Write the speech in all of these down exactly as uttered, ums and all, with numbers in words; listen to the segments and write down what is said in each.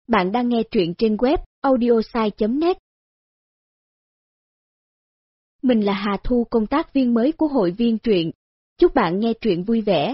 Bạn đang nghe truyện trên web audiosai chấm net. Mình là Hà Thu, công tác viên mới của hội viên truyện. Chúc bạn nghe truyện vui vẻ.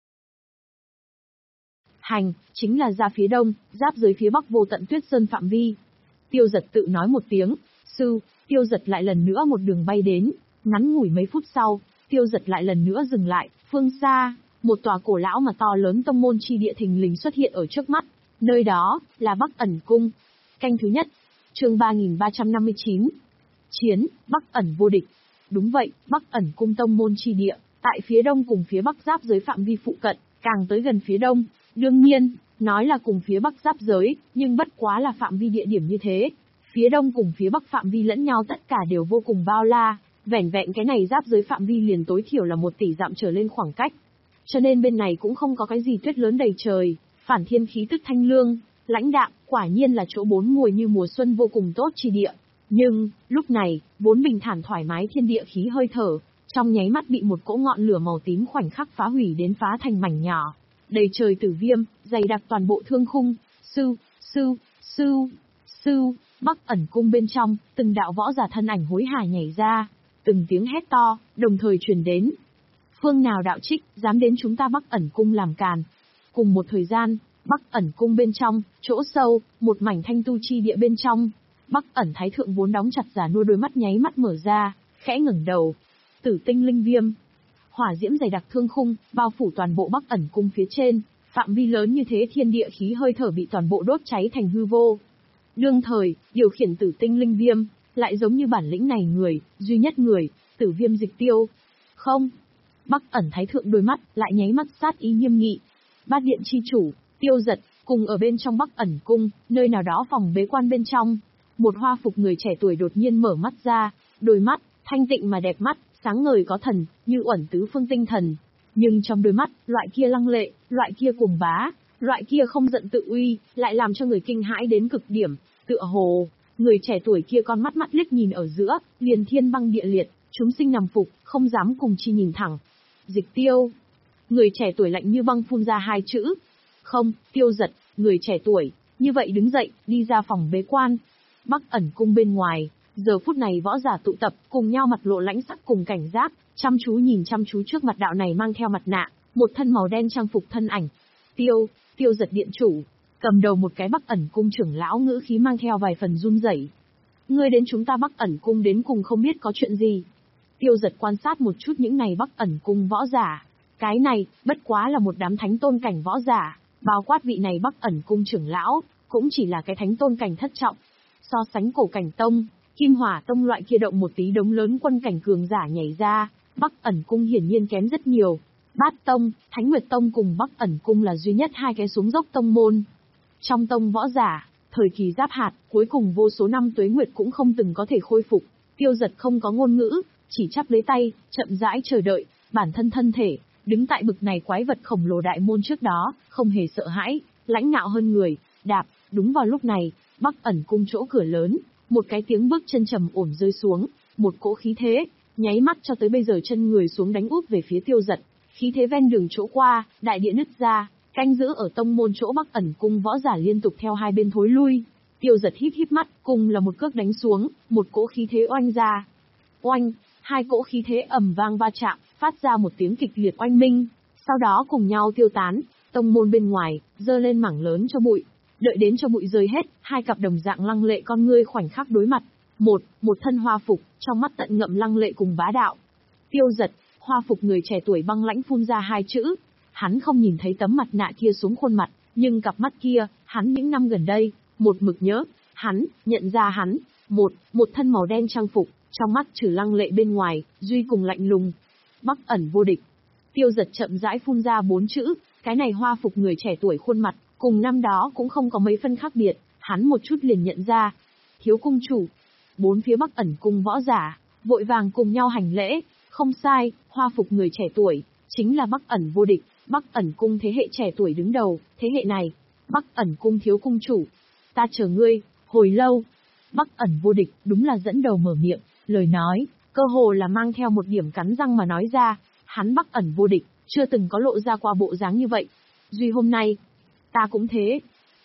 Hành, chính là ra phía đông, giáp dưới phía bắc Vô Tận Tuyết Sơn phạm vi. Tiêu Giật tự nói một tiếng, sư, Tiêu Giật lại lần nữa một đường bay đến, ngắn ngủi mấy phút sau, Tiêu Giật lại lần nữa dừng lại, phương xa, một tòa cổ lão mà to lớn tông môn chi địa thình lình xuất hiện ở trước mắt, nơi đó, là Bắc Ẩn Cung. Canh thứ nhất, chương ba nghìn ba trăm năm mươi chín. Chiến, Bắc Ẩn vô địch. Đúng vậy, Bắc Ẩn Cung tông môn chi địa, tại phía đông cùng phía bắc giáp giới phạm vi phụ cận, càng tới gần phía đông. Đương nhiên, nói là cùng phía bắc giáp giới, nhưng bất quá là phạm vi địa điểm như thế. Phía đông cùng phía bắc phạm vi lẫn nhau tất cả đều vô cùng bao la, vẻn vẹn cái này giáp giới phạm vi liền tối thiểu là một tỷ dặm trở lên khoảng cách. Cho nên bên này cũng không có cái gì tuyết lớn đầy trời, phản thiên khí tức thanh lương, lãnh đạm, quả nhiên là chỗ bốn mùa như mùa xuân vô cùng tốt chi địa. Nhưng, lúc này, vốn bình thản thoải mái thiên địa khí hơi thở, trong nháy mắt bị một cỗ ngọn lửa màu tím khoảnh khắc phá hủy đến phá thành mảnh nhỏ. Đầy trời tử viêm, dày đặc toàn bộ thương khung, sư, sư, sư, sư, Bắc Ẩn Cung bên trong, từng đạo võ giả thân ảnh hối hả nhảy ra, từng tiếng hét to, đồng thời truyền đến. Phương nào đạo trích, dám đến chúng ta Bắc Ẩn Cung làm càn. Cùng một thời gian, Bắc Ẩn Cung bên trong, chỗ sâu, một mảnh thanh tu chi địa bên trong, Bắc Ẩn Thái Thượng vốn đóng chặt giả nua đôi mắt nháy mắt mở ra, khẽ ngẩng đầu. Tử tinh linh viêm, hỏa diễm dày đặc thương khung, bao phủ toàn bộ Bắc Ẩn Cung phía trên, phạm vi lớn như thế thiên địa khí hơi thở bị toàn bộ đốt cháy thành hư vô. Đương thời, điều khiển tử tinh linh viêm, lại giống như bản lĩnh này người, duy nhất người, Tử Viêm Dịch Tiêu. Không. Bắc Ẩn Thái Thượng đôi mắt, lại nháy mắt sát ý nghiêm nghị. Bát điện chi chủ, Tiêu Giật, cùng ở bên trong Bắc Ẩn Cung, nơi nào đó phòng bế quan bên trong. Một hoa phục người trẻ tuổi đột nhiên mở mắt ra, đôi mắt, thanh tịnh mà đẹp mắt, sáng ngời có thần, như uẩn tứ phương tinh thần. Nhưng trong đôi mắt, loại kia lăng lệ, loại kia cuồng bá, loại kia không giận tự uy, lại làm cho người kinh hãi đến cực điểm, tựa hồ, người trẻ tuổi kia con mắt mắt liếc nhìn ở giữa, liền thiên băng địa liệt, chúng sinh nằm phục, không dám cùng chi nhìn thẳng. Dịch Tiêu. Người trẻ tuổi lạnh như băng phun ra hai chữ. Không, Tiêu Giật, người trẻ tuổi, như vậy đứng dậy, đi ra phòng bế quan. Bắc Ẩn Cung bên ngoài, giờ phút này võ giả tụ tập, cùng nhau mặt lộ lãnh sắc cùng cảnh giác, chăm chú nhìn chăm chú trước mặt đạo này mang theo mặt nạ, một thân màu đen trang phục thân ảnh. Tiêu, Tiêu Giật điện chủ, cầm đầu một cái Bắc Ẩn Cung trưởng lão ngữ khí mang theo vài phần run rẩy. Ngươi đến chúng ta Bắc Ẩn Cung đến cùng không biết có chuyện gì. Tiêu Giật quan sát một chút những này Bắc Ẩn Cung võ giả. Cái này, bất quá là một đám thánh tôn cảnh võ giả, bao quát vị này Bắc Ẩn Cung trưởng lão, cũng chỉ là cái thánh tôn cảnh thất trọng. So sánh cổ cảnh tông, Kim Hỏa tông loại kia động một tí đống lớn quân cảnh cường giả nhảy ra, Bắc Ẩn Cung hiển nhiên kém rất nhiều. Bát tông, Thánh Nguyệt tông cùng Bắc Ẩn Cung là duy nhất hai cái xuống dốc tông môn. Trong tông võ giả, thời kỳ giáp hạt, cuối cùng vô số năm tuế nguyệt cũng không từng có thể khôi phục. Tiêu Giật không có ngôn ngữ, chỉ chắp lấy tay, chậm rãi chờ đợi, bản thân thân thể, đứng tại bực này quái vật khổng lồ đại môn trước đó, không hề sợ hãi, lãnh ngạo hơn người, đạp, đúng vào lúc này, Bắc Ẩn Cung chỗ cửa lớn, một cái tiếng bước chân trầm ổn rơi xuống, một cỗ khí thế, nháy mắt cho tới bây giờ chân người xuống đánh úp về phía Tiêu Giật, khí thế ven đường chỗ qua, đại địa nứt ra, canh giữ ở tông môn chỗ Bắc Ẩn Cung võ giả liên tục theo hai bên thối lui. Tiêu Giật híp híp mắt, cùng là một cước đánh xuống, một cỗ khí thế oanh ra. Oanh, hai cỗ khí thế ầm vang va chạm, phát ra một tiếng kịch liệt oanh minh, sau đó cùng nhau tiêu tán, tông môn bên ngoài, dơ lên mảng lớn cho bụi. Đợi đến cho bụi rơi hết, hai cặp đồng dạng lăng lệ con ngươi khoảnh khắc đối mặt. Một, một thân hoa phục, trong mắt tận ngậm lăng lệ cùng bá đạo. Tiêu Giật, hoa phục người trẻ tuổi băng lãnh phun ra hai chữ. Hắn không nhìn thấy tấm mặt nạ kia xuống khuôn mặt, nhưng cặp mắt kia, hắn những năm gần đây, một mực nhớ, hắn, nhận ra hắn, một, một thân màu đen trang phục, trong mắt trừ lăng lệ bên ngoài, duy cùng lạnh lùng. Bắc Ẩn vô địch. Tiêu Giật chậm rãi phun ra bốn chữ, cái này hoa phục người trẻ tuổi khuôn mặt, cùng năm đó cũng không có mấy phân khác biệt, hắn một chút liền nhận ra. Thiếu cung chủ. Bốn phía Bắc Ẩn Cung võ giả, vội vàng cùng nhau hành lễ, không sai, hoa phục người trẻ tuổi, chính là Bắc Ẩn vô địch, Bắc Ẩn Cung thế hệ trẻ tuổi đứng đầu, thế hệ này, Bắc Ẩn Cung thiếu cung chủ. Ta chờ ngươi, hồi lâu. Bắc Ẩn vô địch, đúng là dẫn đầu mở miệng, lời nói, cơ hồ là mang theo một điểm cắn răng mà nói ra, hắn Bắc Ẩn vô địch, chưa từng có lộ ra qua bộ dáng như vậy. Duy hôm nay, ta cũng thế.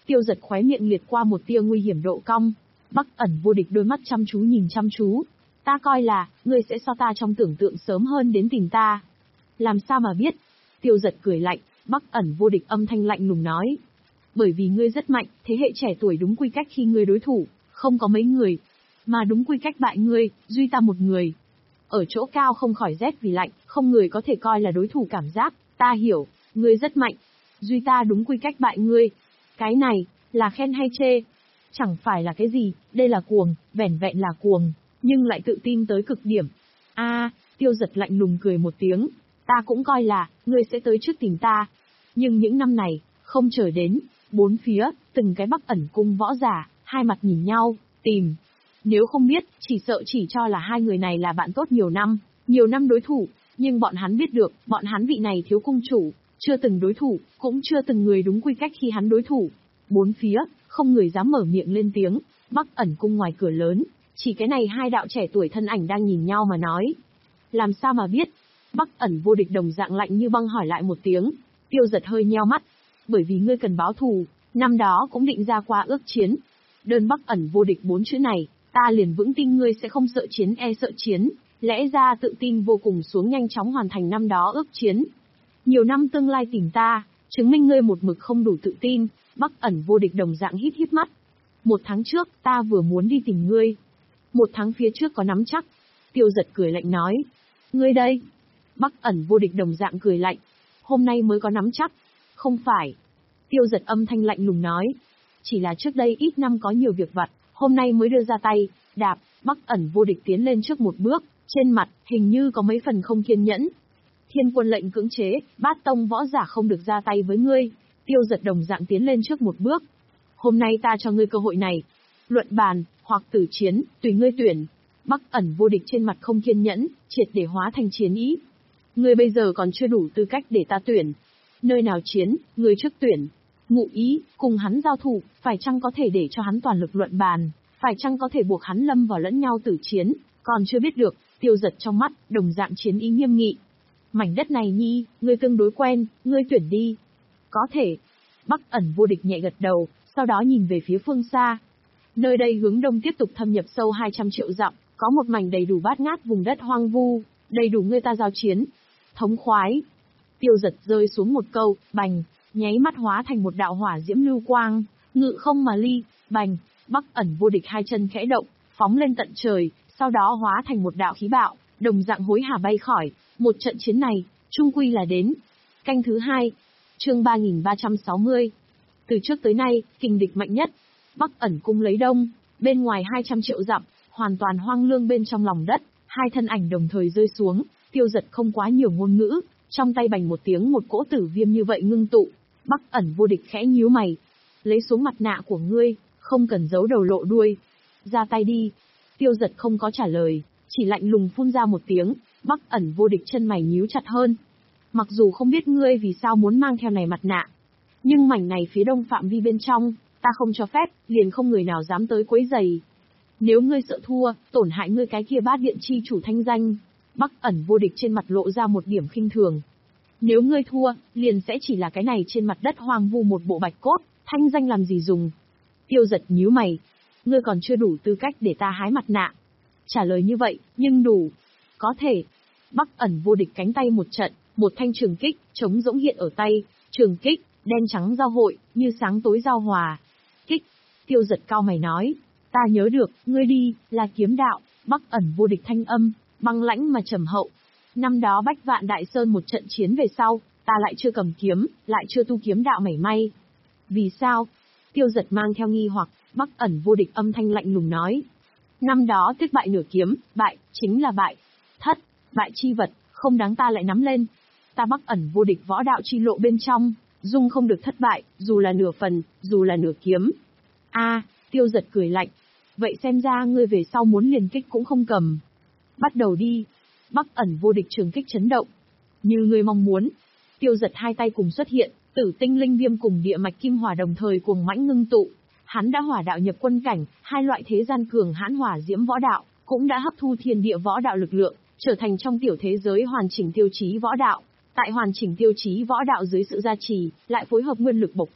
Tiêu Giật khóe miệng liệt qua một tia nguy hiểm độ cong. Bắc Ẩn Vô Địch đôi mắt chăm chú nhìn chăm chú. Ta coi là, ngươi sẽ so ta trong tưởng tượng sớm hơn đến tìm ta. Làm sao mà biết? Tiêu Giật cười lạnh, Bắc Ẩn Vô Địch âm thanh lạnh lùng nói. Bởi vì ngươi rất mạnh, thế hệ trẻ tuổi đúng quy cách khi ngươi đối thủ, không có mấy người. Mà đúng quy cách bại ngươi, duy ta một người. Ở chỗ cao không khỏi rét vì lạnh, không người có thể coi là đối thủ cảm giác, ta hiểu, ngươi rất mạnh. Duy ta đúng quy cách bại ngươi. Cái này, là khen hay chê? Chẳng phải là cái gì, đây là cuồng, vẻn vẹn là cuồng, nhưng lại tự tin tới cực điểm. A, à, Tiêu Giật lạnh lùng cười một tiếng, ta cũng coi là, ngươi sẽ tới trước tìm ta. Nhưng những năm này, không chờ đến, bốn phía, từng cái Bắc Ẩn cung võ giả, hai mặt nhìn nhau, tìm. Nếu không biết, chỉ sợ chỉ cho là hai người này là bạn tốt nhiều năm, nhiều năm đối thủ, nhưng bọn hắn biết được, bọn hắn vị này thiếu cung chủ, chưa từng đối thủ, cũng chưa từng người đúng quy cách khi hắn đối thủ. Bốn phía, không người dám mở miệng lên tiếng, Bắc Ẩn cung ngoài cửa lớn, chỉ cái này hai đạo trẻ tuổi thân ảnh đang nhìn nhau mà nói. Làm sao mà biết? Bắc Ẩn Vô Địch đồng dạng lạnh như băng hỏi lại một tiếng. Tiêu Giật hơi nheo mắt. Bởi vì ngươi cần báo thù, năm đó cũng định ra qua ước chiến. Đơn Bắc Ẩn Vô Địch bốn chữ này, ta liền vững tin ngươi sẽ không sợ chiến e sợ chiến, lẽ ra tự tin vô cùng xuống nhanh chóng hoàn thành năm đó ước chiến. Nhiều năm tương lai tìm ta, chứng minh ngươi một mực không đủ tự tin. Bắc Ẩn Vô Địch đồng dạng hít hít mắt. Một tháng trước, ta vừa muốn đi tìm ngươi. Một tháng phía trước có nắm chắc. Tiêu Giật cười lạnh nói. Ngươi đây. Bắc Ẩn Vô Địch đồng dạng cười lạnh. Hôm nay mới có nắm chắc. Không phải. Tiêu Giật âm thanh lạnh lùng nói. Chỉ là trước đây ít năm có nhiều việc vặt, hôm nay mới đưa ra tay, đạp. Bắc Ẩn Vô Địch tiến lên trước một bước, trên mặt, hình như có mấy phần không kiên nhẫn. Thiên quân lệnh cưỡng chế, bát tông võ giả không được ra tay với ngươi. Tiêu Giật đồng dạng tiến lên trước một bước. Hôm nay ta cho ngươi cơ hội này. Luận bàn, hoặc tử chiến, tùy ngươi tuyển. Bắc Ẩn Vô Địch trên mặt không kiên nhẫn, triệt để hóa thành chiến ý. Ngươi bây giờ còn chưa đủ tư cách để ta tuyển. Nơi nào chiến, ngươi trước tuyển. Ngụ ý, cùng hắn giao thủ, phải chăng có thể để cho hắn toàn lực luận bàn, phải chăng có thể buộc hắn lâm vào lẫn nhau tử chiến, còn chưa biết được. Tiêu Giật trong mắt, đồng dạng chiến ý nghiêm nghị. Mảnh đất này nhi, ngươi tương đối quen, ngươi tuyển đi. Có thể. Bắc Ẩn Vô Địch nhẹ gật đầu, sau đó nhìn về phía phương xa. Nơi đây hướng đông tiếp tục thâm nhập sâu hai trăm triệu dặm, có một mảnh đầy đủ bát ngát vùng đất hoang vu, đầy đủ người ta giao chiến. Thống khoái. Tiêu Giật rơi xuống một câu, bành, nháy mắt hóa thành một đạo hỏa diễm lưu quang, ngự không mà ly, bành. Bắc Ẩn Vô Địch hai chân khẽ động, phóng lên tận trời, sau đó hóa thành một đạo khí bạo, đồng dạng hối hả bay khỏi. Một trận chiến này, trung quy là đến. Canh thứ hai. Chương ba nghìn ba trăm sáu mươi. Từ trước tới nay, kình địch mạnh nhất. Bắc Ẩn cung lấy đông, bên ngoài hai trăm triệu dặm, hoàn toàn hoang lương bên trong lòng đất, hai thân ảnh đồng thời rơi xuống. Tiêu Giật không quá nhiều ngôn ngữ, trong tay bành một tiếng một cỗ tử viêm như vậy ngưng tụ. Bắc Ẩn Vô Địch khẽ nhíu mày. Lấy xuống mặt nạ của ngươi, không cần giấu đầu lộ đuôi. Ra tay đi. Tiêu Giật không có trả lời, chỉ lạnh lùng phun ra một tiếng. Bắc Ẩn Vô Địch chân mày nhíu chặt hơn. Mặc dù không biết ngươi vì sao muốn mang theo này mặt nạ, nhưng mảnh này phía đông phạm vi bên trong, ta không cho phép, liền không người nào dám tới quấy rầy. Nếu ngươi sợ thua, tổn hại ngươi cái kia bát điện chi chủ thanh danh. Bắc Ẩn Vô Địch trên mặt lộ ra một điểm khinh thường. Nếu ngươi thua, liền sẽ chỉ là cái này trên mặt đất hoang vu một bộ bạch cốt, thanh danh làm gì dùng. Tiêu Giật nhíu mày. Ngươi còn chưa đủ tư cách để ta hái mặt nạ. Trả lời như vậy, nhưng đủ. Có thể. Bắc Ẩn Vô Địch cánh tay một trận, một thanh trường kích, trống rỗng hiện ở tay, trường kích, đen trắng giao hội, như sáng tối giao hòa. Kích. Tiêu Giật cao mày nói. Ta nhớ được, ngươi đi, là kiếm đạo. Bắc Ẩn Vô Địch thanh âm, băng lãnh mà trầm hậu. Năm đó Bách Vạn Đại Sơn một trận chiến về sau, ta lại chưa cầm kiếm, lại chưa tu kiếm đạo mảy may. Vì sao? Tiêu Giật mang theo nghi hoặc, Bắc Ẩn Vô Địch âm thanh lạnh lùng nói. Năm đó thất bại nửa kiếm, bại, chính là bại. Thất, bại chi vật, không đáng ta lại nắm lên. Ta Bắc Ẩn Vô Địch võ đạo chi lộ bên trong, dung không được thất bại, dù là nửa phần, dù là nửa kiếm. A, à, Tiêu Giật cười lạnh. Vậy xem ra ngươi về sau muốn liền kích cũng không cầm. Bắt đầu đi. Bắc Ẩn Vô Địch trường kích chấn động. Như ngươi mong muốn. Tiêu Giật hai tay cùng xuất hiện, Tử Tinh Linh Viêm cùng Địa Mạch Kim Hỏa đồng thời cuồng mãnh ngưng tụ. Hắn đã hỏa đạo nhập quân cảnh, hai loại thế gian cường hãn hỏa diễm võ đạo, cũng đã hấp thu thiên địa võ đạo lực lượng, trở thành trong tiểu thế giới hoàn chỉnh tiêu chí võ đạo. Tại hoàn chỉnh tiêu chí võ đạo dưới sự gia trì, lại phối hợp nguyên lực bộc phát,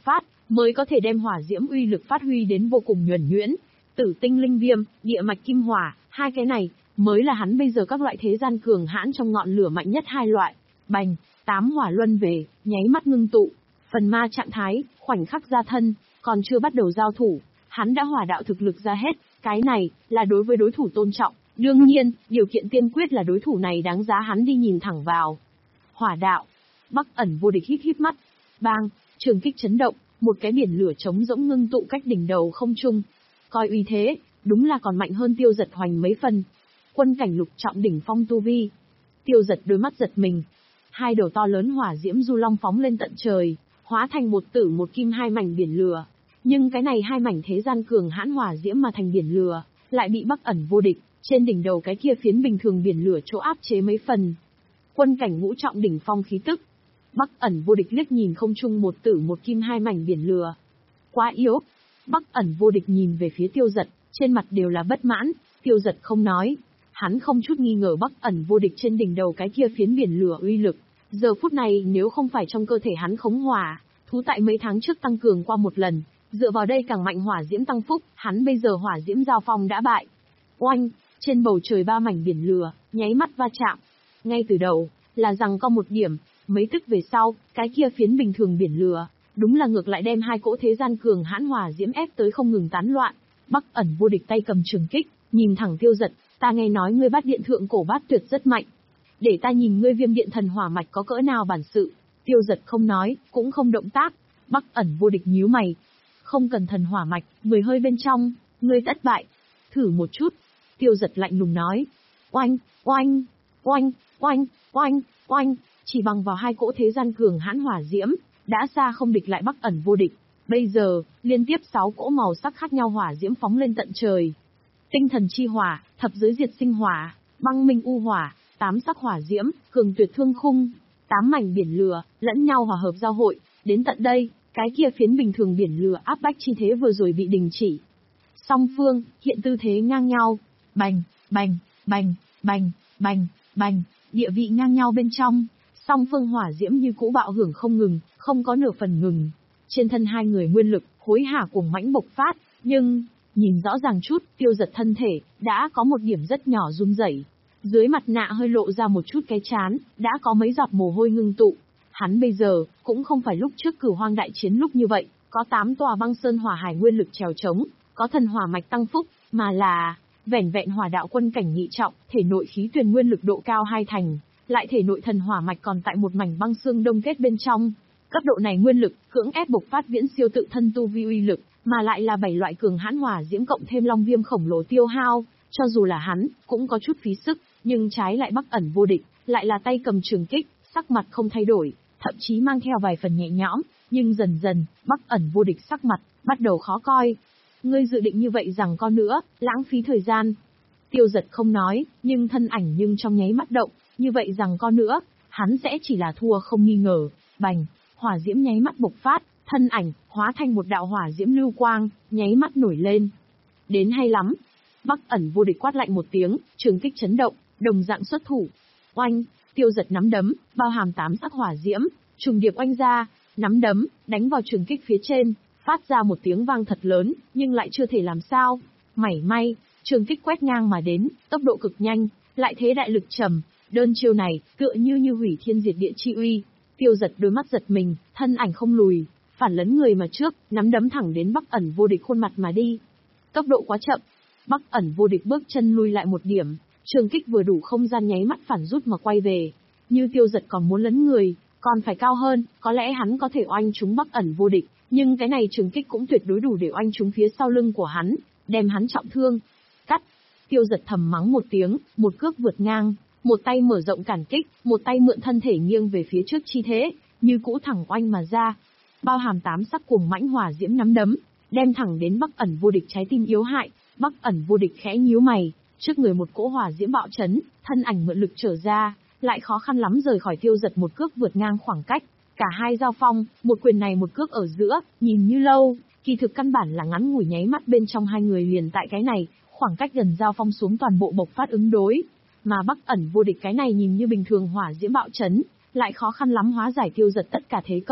mới có thể đem hỏa diễm uy lực phát huy đến vô cùng nhuần nhuyễn. Tử tinh linh viêm, địa mạch kim hỏa, hai cái này mới là hắn bây giờ các loại thế gian cường hãn trong ngọn lửa mạnh nhất hai loại. Bành, tám hỏa luân về, nháy mắt ngưng tụ, phần ma trạng thái, khoảnh khắc ra thân, còn chưa bắt đầu giao thủ, hắn đã hỏa đạo thực lực ra hết, cái này là đối với đối thủ tôn trọng. Đương nhiên, điều kiện tiên quyết là đối thủ này đáng giá hắn đi nhìn thẳng vào. Hỏa đạo. Bắc ẩn vô địch hít hít mắt. Bang, trường kích chấn động, một cái biển lửa trống rỗng ngưng tụ cách đỉnh đầu không trung. Coi uy thế, đúng là còn mạnh hơn Tiêu Dật hoành mấy phần. Quân cảnh lục trọng đỉnh phong tu vi. Tiêu Dật đôi mắt giật mình. Hai đầu to lớn hỏa diễm du long phóng lên tận trời, hóa thành một tử một kim hai mảnh biển lửa. Nhưng cái này hai mảnh thế gian cường hãn hỏa diễm mà thành biển lửa, lại bị Bắc ẩn vô địch, trên đỉnh đầu cái kia phiến bình thường biển lửa chỗ áp chế mấy phần. Quân cảnh ngũ trọng đỉnh phong khí tức. Bắc ẩn vô địch liếc nhìn không trung một tử một kim hai mảnh biển lửa. Quá yếu. Bắc ẩn vô địch nhìn về phía Tiêu Dật, trên mặt đều là bất mãn. Tiêu Dật không nói. Hắn không chút nghi ngờ Bắc ẩn vô địch trên đỉnh đầu cái kia phiến biển lửa uy lực. Giờ phút này nếu không phải trong cơ thể hắn khống hỏa, thú tại mấy tháng trước tăng cường qua một lần, dựa vào đây càng mạnh hỏa diễm tăng phúc, hắn bây giờ hỏa diễm giao phong đã bại. Oanh, trên bầu trời ba mảnh biển lửa, nháy mắt va chạm. Ngay từ đầu, là rằng có một điểm, mấy tức về sau, cái kia phiến bình thường biển lửa, đúng là ngược lại đem hai cỗ thế gian cường hãn hỏa diễm ép tới không ngừng tán loạn. Bắc ẩn vô địch tay cầm trường kích, nhìn thẳng Tiêu Dật, ta nghe nói ngươi bát điện thượng cổ bát tuyệt rất mạnh. Để ta nhìn ngươi viêm điện thần hỏa mạch có cỡ nào bản sự. Tiêu Dật không nói, cũng không động tác. Bắc ẩn vô địch nhíu mày. Không cần thần hỏa mạch, mười hơi bên trong, ngươi tất bại. Thử một chút. Tiêu Dật lạnh lùng nói. Oanh, oanh, oanh, oanh, oanh, oanh, chỉ bằng vào hai cỗ thế gian cường hãn hỏa diễm, đã xa không địch lại Bắc ẩn vô địch. Bây giờ, liên tiếp sáu cỗ màu sắc khác nhau hỏa diễm phóng lên tận trời. Tinh thần chi hỏa, thập giới diệt sinh hỏa, băng minh u hỏa, tám sắc hỏa diễm, cường tuyệt thương khung, tám mảnh biển lửa, lẫn nhau hòa hợp giao hội, đến tận đây, cái kia phiến bình thường biển lửa áp bách chi thế vừa rồi bị đình chỉ. Song phương, hiện tư thế ngang nhau, bành, bành, bành, bành, bành, bành, địa vị ngang nhau bên trong, song phương hỏa diễm như cũ bạo hưởng không ngừng, không có nửa phần ngừng. Trên thân hai người nguyên lực, hối hả cuồng mãnh bộc phát, nhưng, nhìn rõ ràng chút, Tiêu Dật thân thể, đã có một điểm rất nhỏ run rẩy. Dưới mặt nạ hơi lộ ra một chút cái chán, đã có mấy giọt mồ hôi ngưng tụ. Hắn bây giờ, cũng không phải lúc trước Cửu Hoang đại chiến lúc như vậy, có tám tòa băng sơn hỏa hải nguyên lực trèo trống, có thần hỏa mạch tăng phúc, mà là vẻn vẹn hỏa đạo quân cảnh nhị trọng, thể nội khí tuyền nguyên lực độ cao hai thành, lại thể nội thần hỏa mạch còn tại một mảnh băng xương đông kết bên trong. Cấp độ này nguyên lực, cưỡng ép bộc phát viễn siêu tự thân tu vi uy lực, mà lại là bảy loại cường hãn hỏa diễm cộng thêm long viêm khổng lồ tiêu hao, cho dù là hắn, cũng có chút phí sức, nhưng trái lại Bắc ẩn vô địch, lại là tay cầm trường kích, sắc mặt không thay đổi, thậm chí mang theo vài phần nhẹ nhõm, nhưng dần dần, Bắc ẩn vô địch sắc mặt, bắt đầu khó coi. Ngươi dự định như vậy rằng con nữa, lãng phí thời gian. Tiêu Dật không nói, nhưng thân ảnh nhưng trong nháy mắt động, như vậy rằng con nữa, hắn sẽ chỉ là thua không nghi ngờ. Bành, hỏa diễm nháy mắt bộc phát, thân ảnh, hóa thành một đạo hỏa diễm lưu quang, nháy mắt nổi lên. Đến hay lắm. Bắc ẩn vô địch quát lạnh một tiếng, trường kích chấn động, đồng dạng xuất thủ. Oanh, Tiêu Dật nắm đấm, bao hàm tám sắc hỏa diễm, trùng điệp oanh ra, nắm đấm, đánh vào trường kích phía trên, phát ra một tiếng vang thật lớn, nhưng lại chưa thể làm sao. Mảy may, trường kích quét ngang mà đến, tốc độ cực nhanh, lại thế đại lực trầm, đơn chiêu này, tựa như như hủy thiên diệt địa chi uy. Tiêu Dật đôi mắt giật mình, thân ảnh không lùi, phản lấn người mà trước, nắm đấm thẳng đến Bắc ẩn vô địch khuôn mặt mà đi. Tốc độ quá chậm, Bắc ẩn vô địch bước chân lui lại một điểm, trường kích vừa đủ không gian nháy mắt phản rút mà quay về. Như Tiêu Dật còn muốn lấn người, còn phải cao hơn, có lẽ hắn có thể oanh trúng Bắc ẩn vô địch, nhưng cái này trường kích cũng tuyệt đối đủ để oanh trúng phía sau lưng của hắn, đem hắn trọng thương. Cắt! Tiêu Dật thầm mắng một tiếng, một cước vượt ngang, một tay mở rộng cản kích, một tay mượn thân thể nghiêng về phía trước chi thế, như cũ thẳng oanh mà ra. Bao hàm tám sắc cuồng mãnh hỏa diễm nắm đấm, đem thẳng đến Bắc ẩn vô địch trái tim yếu hại. Bắc ẩn vô địch khẽ nhíu mày, trước người một cỗ hỏa diễm bạo chấn, thân ảnh mượn lực trở ra, lại khó khăn lắm rời khỏi Tiêu Dật một cước vượt ngang khoảng cách. Cả hai giao phong, một quyền này một cước ở giữa, nhìn như lâu, kỳ thực căn bản là ngắn ngủi nháy mắt bên trong hai người liền tại cái này, khoảng cách gần giao phong xuống toàn bộ bộc phát ứng đối. Mà Bắc ẩn vô địch cái này nhìn như bình thường hỏa diễm bạo chấn, lại khó khăn lắm hóa giải Tiêu Dật tất cả thế công,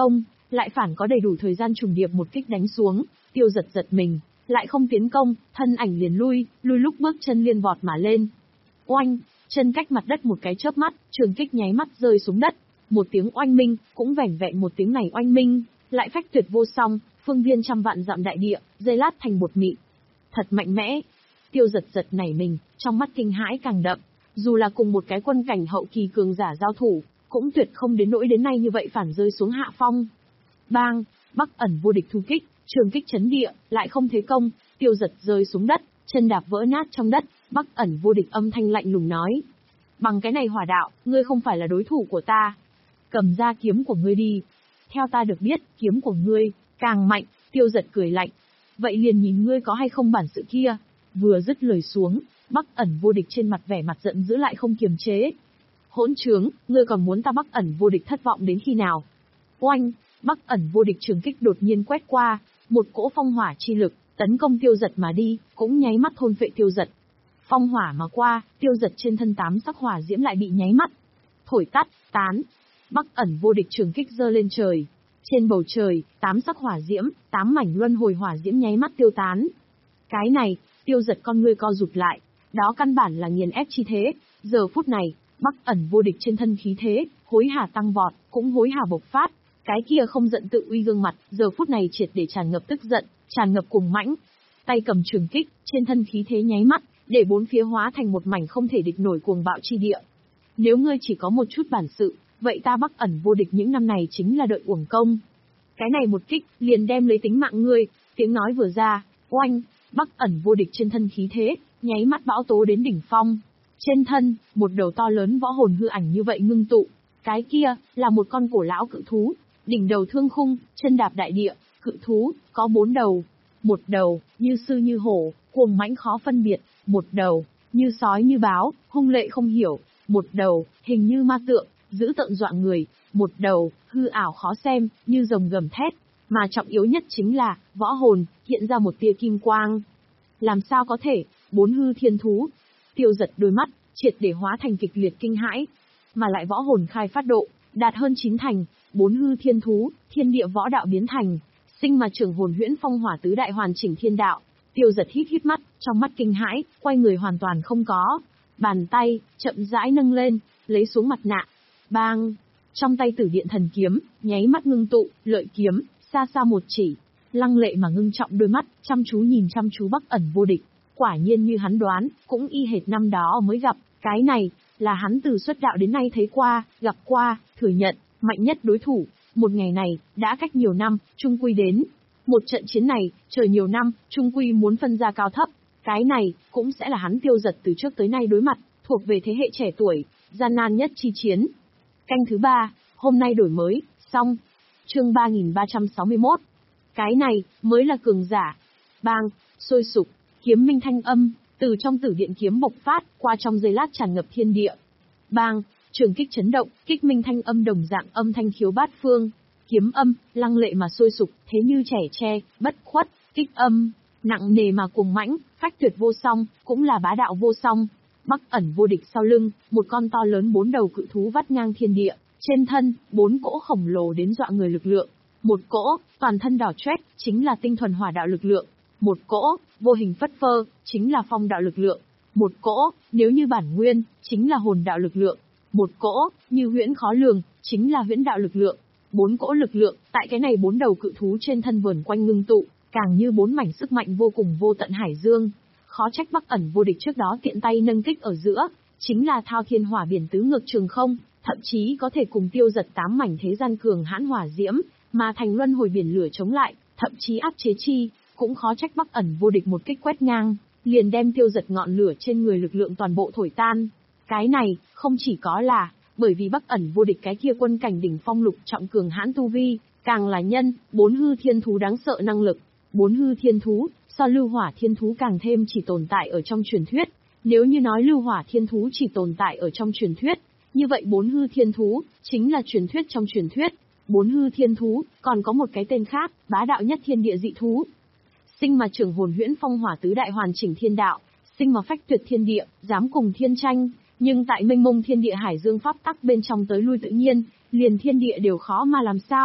lại phản có đầy đủ thời gian trùng điệp một kích đánh xuống, Tiêu Giật giật mình, lại không tiến công, thân ảnh liền lui, lui lúc bước chân liên vọt mà lên. Oanh, chân cách mặt đất một cái chớp mắt, trường kích nháy mắt rơi xuống đất. Một tiếng oanh minh, cũng vẻn vẹn một tiếng này oanh minh, lại phách tuyệt vô song, phương viên trăm vạn dặm đại địa, dây lát thành bột mịn. Thật mạnh mẽ. Tiêu Giật giật nảy mình, trong mắt kinh hãi càng đậm, dù là cùng một cái quân cảnh hậu kỳ cường giả giao thủ, cũng tuyệt không đến nỗi đến nay như vậy phản rơi xuống hạ phong. Bang, Bắc ẩn vô địch thu kích, trường kích chấn địa, lại không thế công, Tiêu Giật rơi xuống đất, chân đạp vỡ nát trong đất, Bắc ẩn vô địch âm thanh lạnh lùng nói: bằng cái này hỏa đạo, ngươi không phải là đối thủ của ta. Cầm ra kiếm của ngươi đi. Theo ta được biết, kiếm của ngươi càng mạnh. Tiêu Giật cười lạnh. Vậy liền nhìn ngươi có hay không bản sự kia. Vừa dứt lời xuống, Bắc ẩn vô địch trên mặt vẻ mặt giận dữ lại không kiềm chế. Hỗn trướng, ngươi còn muốn ta Bắc ẩn vô địch thất vọng đến khi nào? Oanh, Bắc ẩn vô địch trường kích đột nhiên quét qua, một cỗ phong hỏa chi lực tấn công Tiêu Giật mà đi, cũng nháy mắt thôn phệ Tiêu Giật. Phong hỏa mà qua, Tiêu Giật trên thân tám sắc hỏa diễm lại bị nháy mắt thổi tắt, tán. Bắc ẩn vô địch trường kích giơ lên trời. Trên bầu trời, tám sắc hỏa diễm, tám mảnh luân hồi hỏa diễm nháy mắt tiêu tán. Cái này, Tiêu Giật con ngươi co rụt lại, đó căn bản là nghiền ép chi thế. Giờ phút này, Bắc ẩn vô địch trên thân khí thế, hối hả tăng vọt, cũng hối hả bộc phát. Cái kia không giận tự uy gương mặt, giờ phút này triệt để tràn ngập tức giận, tràn ngập cuồng mãnh. Tay cầm trường kích, trên thân khí thế nháy mắt, để bốn phía hóa thành một mảnh không thể địch nổi cuồng bạo chi địa. Nếu ngươi chỉ có một chút bản sự, vậy ta Bắc ẩn vô địch những năm này chính là đợi uổng công. Cái này một kích, liền đem lấy tính mạng ngươi. Tiếng nói vừa ra, oanh, Bắc ẩn vô địch trên thân khí thế, nháy mắt bão tố đến đỉnh phong. Trên thân, một đầu to lớn võ hồn hư ảnh như vậy ngưng tụ. Cái kia, là một con cổ lão cự thú, đỉnh đầu thương khung, chân đạp đại địa. Cự thú, có bốn đầu. Một đầu, như sư như hổ, cuồng mãnh khó phân biệt. Một đầu, như sói như báo, hung lệ không hiểu. Một đầu, hình như ma tượng, dữ tợn dọa người. Một đầu, hư ảo khó xem, như rồng gầm thét. Mà trọng yếu nhất chính là, võ hồn, hiện ra một tia kim quang. Làm sao có thể, bốn hư thiên thú. Tiêu Giật đôi mắt, triệt để hóa thành kịch liệt kinh hãi. Mà lại võ hồn khai phát độ, đạt hơn chín thành, bốn hư thiên thú, thiên địa võ đạo biến thành. Sinh mà trưởng hồn huyễn phong hỏa tứ đại hoàn chỉnh thiên đạo. Tiêu Giật hít hít mắt, trong mắt kinh hãi, quay người hoàn toàn không có. Bàn tay, chậm rãi nâng lên, lấy xuống mặt nạ. Bang! Trong tay Tử Điện Thần Kiếm, nháy mắt ngưng tụ, lợi kiếm, xa xa một chỉ. Lăng lệ mà ngưng trọng đôi mắt, chăm chú nhìn chăm chú Bắc ẩn vô địch. Quả nhiên như hắn đoán, cũng y hệt năm đó mới gặp. Cái này, là hắn từ xuất đạo đến nay thấy qua, gặp qua, thừa nhận, mạnh nhất đối thủ. Một ngày này, đã cách nhiều năm, chung quy đến. Một trận chiến này, chờ nhiều năm, chung quy muốn phân ra cao thấp. Cái này, cũng sẽ là hắn Tiêu Giật từ trước tới nay đối mặt, thuộc về thế hệ trẻ tuổi, gian nan nhất chi chiến. Canh thứ ba, hôm nay đổi mới, xong. Chương ba nghìn ba trăm sáu mươi mốt. Cái này, mới là cường giả. Bang, sôi sục, kiếm minh thanh âm, từ trong Tử Điện kiếm bộc phát, qua trong giây lát tràn ngập thiên địa. Bang, trường kích chấn động, kích minh thanh âm đồng dạng âm thanh khiếu bát phương. Kiếm âm, lăng lệ mà sôi sục, thế như trẻ tre, bất khuất, kích âm, nặng nề mà cuồng mãnh, phách tuyệt vô song, cũng là bá đạo vô song. Bắc ẩn vô địch sau lưng, một con to lớn bốn đầu cự thú vắt ngang thiên địa, trên thân, bốn cỗ khổng lồ đến dọa người lực lượng. Một cỗ, toàn thân đỏ chót, chính là tinh thuần hỏa đạo lực lượng. Một cỗ, vô hình phất phơ, chính là phong đạo lực lượng. Một cỗ, nếu như bản nguyên, chính là hồn đạo lực lượng. Một cỗ, như huyễn khó lường, chính là huyễn đạo lực lượng. Bốn cỗ lực lượng, tại cái này bốn đầu cự thú trên thân vờn quanh ngưng tụ, càng như bốn mảnh sức mạnh vô cùng vô tận hải dương. Khó trách Bắc ẩn vô địch trước đó tiện tay nâng kích ở giữa, chính là thao thiên hỏa biển tứ ngược trường không, thậm chí có thể cùng Tiêu Giật tám mảnh thế gian cường hãn hỏa diễm, mà thành luân hồi biển lửa chống lại, thậm chí áp chế chi, cũng khó trách Bắc ẩn vô địch một kích quét ngang, liền đem Tiêu Giật ngọn lửa trên người lực lượng toàn bộ thổi tan. Cái này, không chỉ có là, bởi vì Bắc ẩn vô địch cái kia quân cảnh đỉnh phong lục trọng cường hãn tu vi, càng là nhân, bốn hư thiên thú đáng sợ năng lực. Bốn hư thiên thú, so lưu hỏa thiên thú càng thêm chỉ tồn tại ở trong truyền thuyết. Nếu như nói lưu hỏa thiên thú chỉ tồn tại ở trong truyền thuyết, như vậy bốn hư thiên thú, chính là truyền thuyết trong truyền thuyết. Bốn hư thiên thú, còn có một cái tên khác, bá đạo nhất thiên địa dị thú. Sinh mà trưởng hồn huyễn phong hỏa tứ đại hoàn chỉnh thiên đạo, sinh mà phách tuyệt thiên địa, dám cùng thiên tranh, nhưng tại mênh mông thiên địa hải dương pháp tắc bên trong tới lui tự nhiên, liền thiên địa đều khó mà làm sao,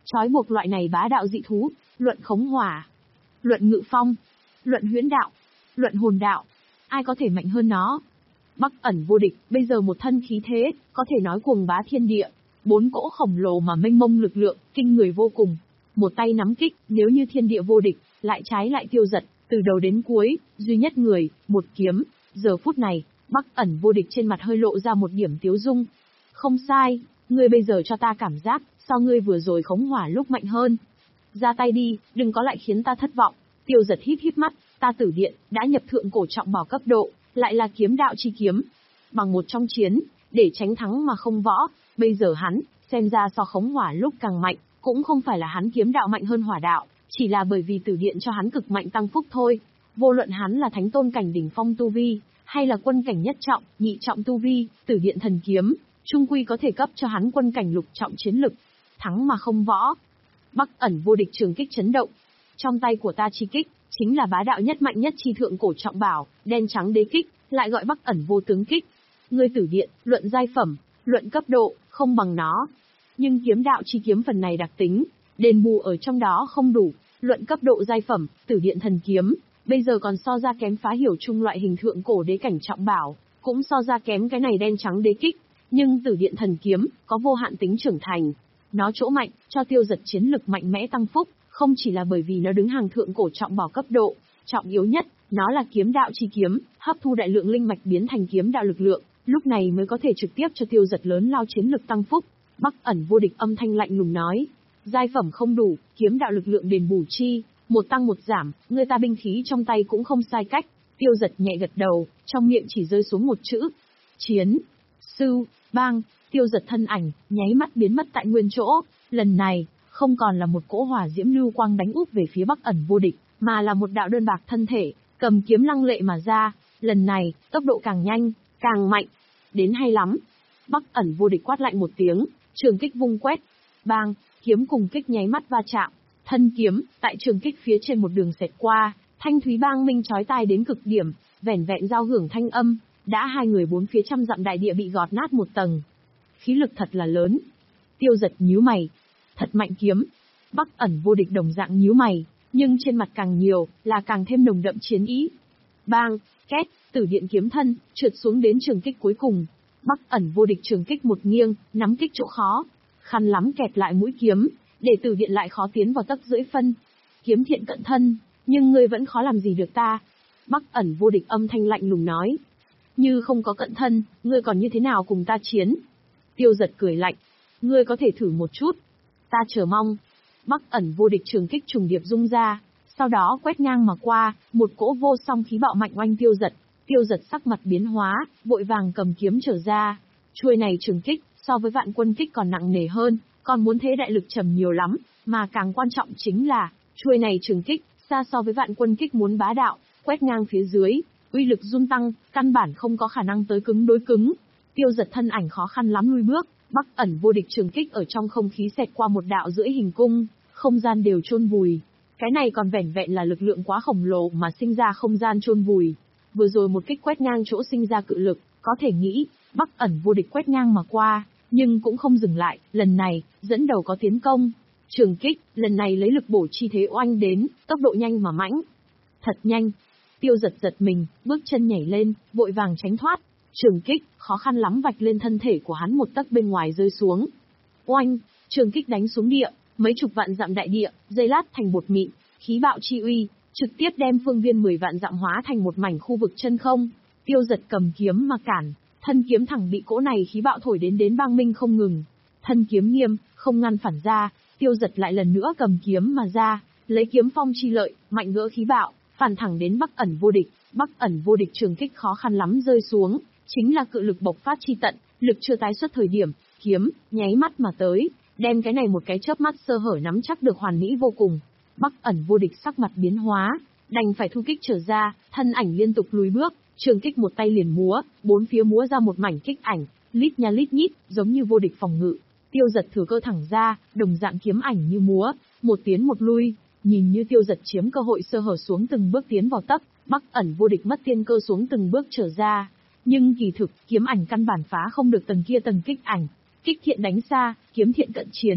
Trói buộc loại này bá đạo dị thú, luận khống hỏa, luận ngự phong, luận huyễn đạo, luận hồn đạo, ai có thể mạnh hơn nó? Bắc ẩn vô địch, bây giờ một thân khí thế, có thể nói cuồng bá thiên địa, bốn cỗ khổng lồ mà mênh mông lực lượng, kinh người vô cùng. Một tay nắm kích, nếu như thiên địa vô địch, lại trái lại tiêu giật, từ đầu đến cuối, duy nhất người, một kiếm. Giờ phút này, Bắc ẩn vô địch trên mặt hơi lộ ra một điểm tiếu dung. Không sai, ngươi bây giờ cho ta cảm giác, so ngươi vừa rồi khống hỏa lúc mạnh hơn. Ra tay đi, đừng có lại khiến ta thất vọng. Tiêu giật híp híp mắt, ta tử điện, đã nhập thượng cổ trọng bảo cấp độ, lại là kiếm đạo chi kiếm. Bằng một trong chiến, để tránh thắng mà không võ, bây giờ hắn, xem ra so khống hỏa lúc càng mạnh, cũng không phải là hắn kiếm đạo mạnh hơn hỏa đạo, chỉ là bởi vì tử điện cho hắn cực mạnh tăng phúc thôi. Vô luận hắn là thánh tôn cảnh đỉnh phong tu vi, hay là quân cảnh nhất trọng, nhị trọng tu vi, tử điện thần kiếm, trung quy có thể cấp cho hắn quân cảnh lục trọng chiến lực. Thắng mà không võ. Bắc ẩn vô địch trường kích chấn động. Trong tay của ta chi kích, chính là bá đạo nhất mạnh nhất chi thượng cổ trọng bảo, đen trắng đế kích, lại gọi Bắc ẩn vô tướng kích. Ngươi tử điện, luận giai phẩm, luận cấp độ, không bằng nó. Nhưng kiếm đạo chi kiếm phần này đặc tính, đền bù ở trong đó không đủ, luận cấp độ giai phẩm, tử điện thần kiếm, bây giờ còn so ra kém phá hiểu chung loại hình thượng cổ đế cảnh trọng bảo, cũng so ra kém cái này đen trắng đế kích, nhưng tử điện thần kiếm, có vô hạn tính trưởng thành. Nó chỗ mạnh, cho tiêu giật chiến lực mạnh mẽ tăng phúc, không chỉ là bởi vì nó đứng hàng thượng cổ trọng bảo cấp độ, trọng yếu nhất, nó là kiếm đạo chi kiếm, hấp thu đại lượng linh mạch biến thành kiếm đạo lực lượng, lúc này mới có thể trực tiếp cho tiêu giật lớn lao chiến lực tăng phúc. Bắc ẩn vô địch âm thanh lạnh lùng nói, giai phẩm không đủ, kiếm đạo lực lượng đền bù chi, một tăng một giảm, người ta binh khí trong tay cũng không sai cách. Tiêu giật nhẹ gật đầu, trong miệng chỉ rơi xuống một chữ, chiến. Sư, bang, tiêu giật thân ảnh, nháy mắt biến mất tại nguyên chỗ, lần này, không còn là một cỗ hỏa diễm lưu quang đánh úp về phía Bắc ẩn vô địch, mà là một đạo đơn bạc thân thể, cầm kiếm lăng lệ mà ra, lần này, tốc độ càng nhanh, càng mạnh, đến hay lắm. Bắc ẩn vô địch quát lạnh một tiếng, trường kích vung quét, bang, kiếm cùng kích nháy mắt va chạm, thân kiếm, tại trường kích phía trên một đường xẹt qua, thanh thúy bang minh chói tai đến cực điểm, vẻn vẹn giao hưởng thanh âm, đã hai người bốn phía trăm dặm đại địa bị gọt nát một tầng. Khí lực thật là lớn. Tiêu giật nhíu mày. Thật mạnh kiếm. Bắc ẩn vô địch đồng dạng nhíu mày, nhưng trên mặt càng nhiều, là càng thêm nồng đậm chiến ý. Bang, két, tử điện kiếm thân, trượt xuống đến trường kích cuối cùng. Bắc ẩn vô địch trường kích một nghiêng, nắm kích chỗ khó. Khăn lắm kẹp lại mũi kiếm, để tử điện lại khó tiến vào tấc rưỡi phân. Kiếm thiện cận thân, nhưng ngươi vẫn khó làm gì được ta. Bắc ẩn vô địch âm thanh lạnh lùng nói. Như không có cận thân, ngươi còn như thế nào cùng ta chiến? Tiêu giật cười lạnh. Ngươi có thể thử một chút. Ta chờ mong. Bắc ẩn vô địch trường kích trùng điệp rung ra, sau đó quét ngang mà qua, một cỗ vô song khí bạo mạnh oanh tiêu giật. Tiêu giật sắc mặt biến hóa, vội vàng cầm kiếm trở ra. Chuôi này trường kích, so với vạn quân kích còn nặng nề hơn, còn muốn thế đại lực trầm nhiều lắm, mà càng quan trọng chính là, chuôi này trường kích, xa so với vạn quân kích muốn bá đạo, quét ngang phía dưới, uy lực run tăng, căn bản không có khả năng tới cứng đối cứng. Tiêu giật thân ảnh khó khăn lắm lui bước, Bắc ẩn vô địch trường kích ở trong không khí xẹt qua một đạo rưỡi hình cung, không gian đều chôn vùi. Cái này còn vẻn vẹn là lực lượng quá khổng lồ mà sinh ra không gian chôn vùi. Vừa rồi một kích quét ngang chỗ sinh ra cự lực, có thể nghĩ, Bắc ẩn vô địch quét ngang mà qua, nhưng cũng không dừng lại, lần này, dẫn đầu có tiến công. Trường kích, lần này lấy lực bổ chi thế oanh đến, tốc độ nhanh mà mãnh. Thật nhanh. Tiêu giật giật mình, bước chân nhảy lên, vội vàng tránh thoát. Trường kích, khó khăn lắm vạch lên thân thể của hắn một tấc bên ngoài rơi xuống. Oanh, trường kích đánh xuống địa, mấy chục vạn dặm đại địa, dây lát thành bột mịn, khí bạo chi uy, trực tiếp đem phương viên mười vạn dặm hóa thành một mảnh khu vực chân không. Tiêu giật cầm kiếm mà cản, thân kiếm thẳng bị cỗ này khí bạo thổi đến đến bang minh không ngừng. Thân kiếm nghiêm, không ngăn phản ra, tiêu giật lại lần nữa cầm kiếm mà ra, lấy kiếm phong chi lợi, mạnh gỡ khí bạo, phản thẳng đến Bắc ẩn vô địch. Bắc ẩn vô địch trường kích khó khăn lắm rơi xuống, chính là cự lực bộc phát chi tận, lực chưa tái xuất thời điểm, kiếm, nháy mắt mà tới, đem cái này một cái chớp mắt sơ hở nắm chắc được hoàn mỹ vô cùng. Bắc ẩn vô địch sắc mặt biến hóa, đành phải thu kích trở ra, thân ảnh liên tục lùi bước, trường kích một tay liền múa, bốn phía múa ra một mảnh kích ảnh, lít nha lít nhít, giống như vô địch phòng ngự. Tiêu giật thừa cơ thẳng ra, đồng dạng kiếm ảnh như múa, một tiến một lui, nhìn như tiêu giật chiếm cơ hội sơ hở xuống từng bước tiến vào tấc, Bắc ẩn vô địch mất tiên cơ xuống từng bước trở ra. Nhưng kỳ thực, kiếm ảnh căn bản phá không được tầng kia tầng kích ảnh. Kích thiện đánh xa, kiếm thiện cận chiến,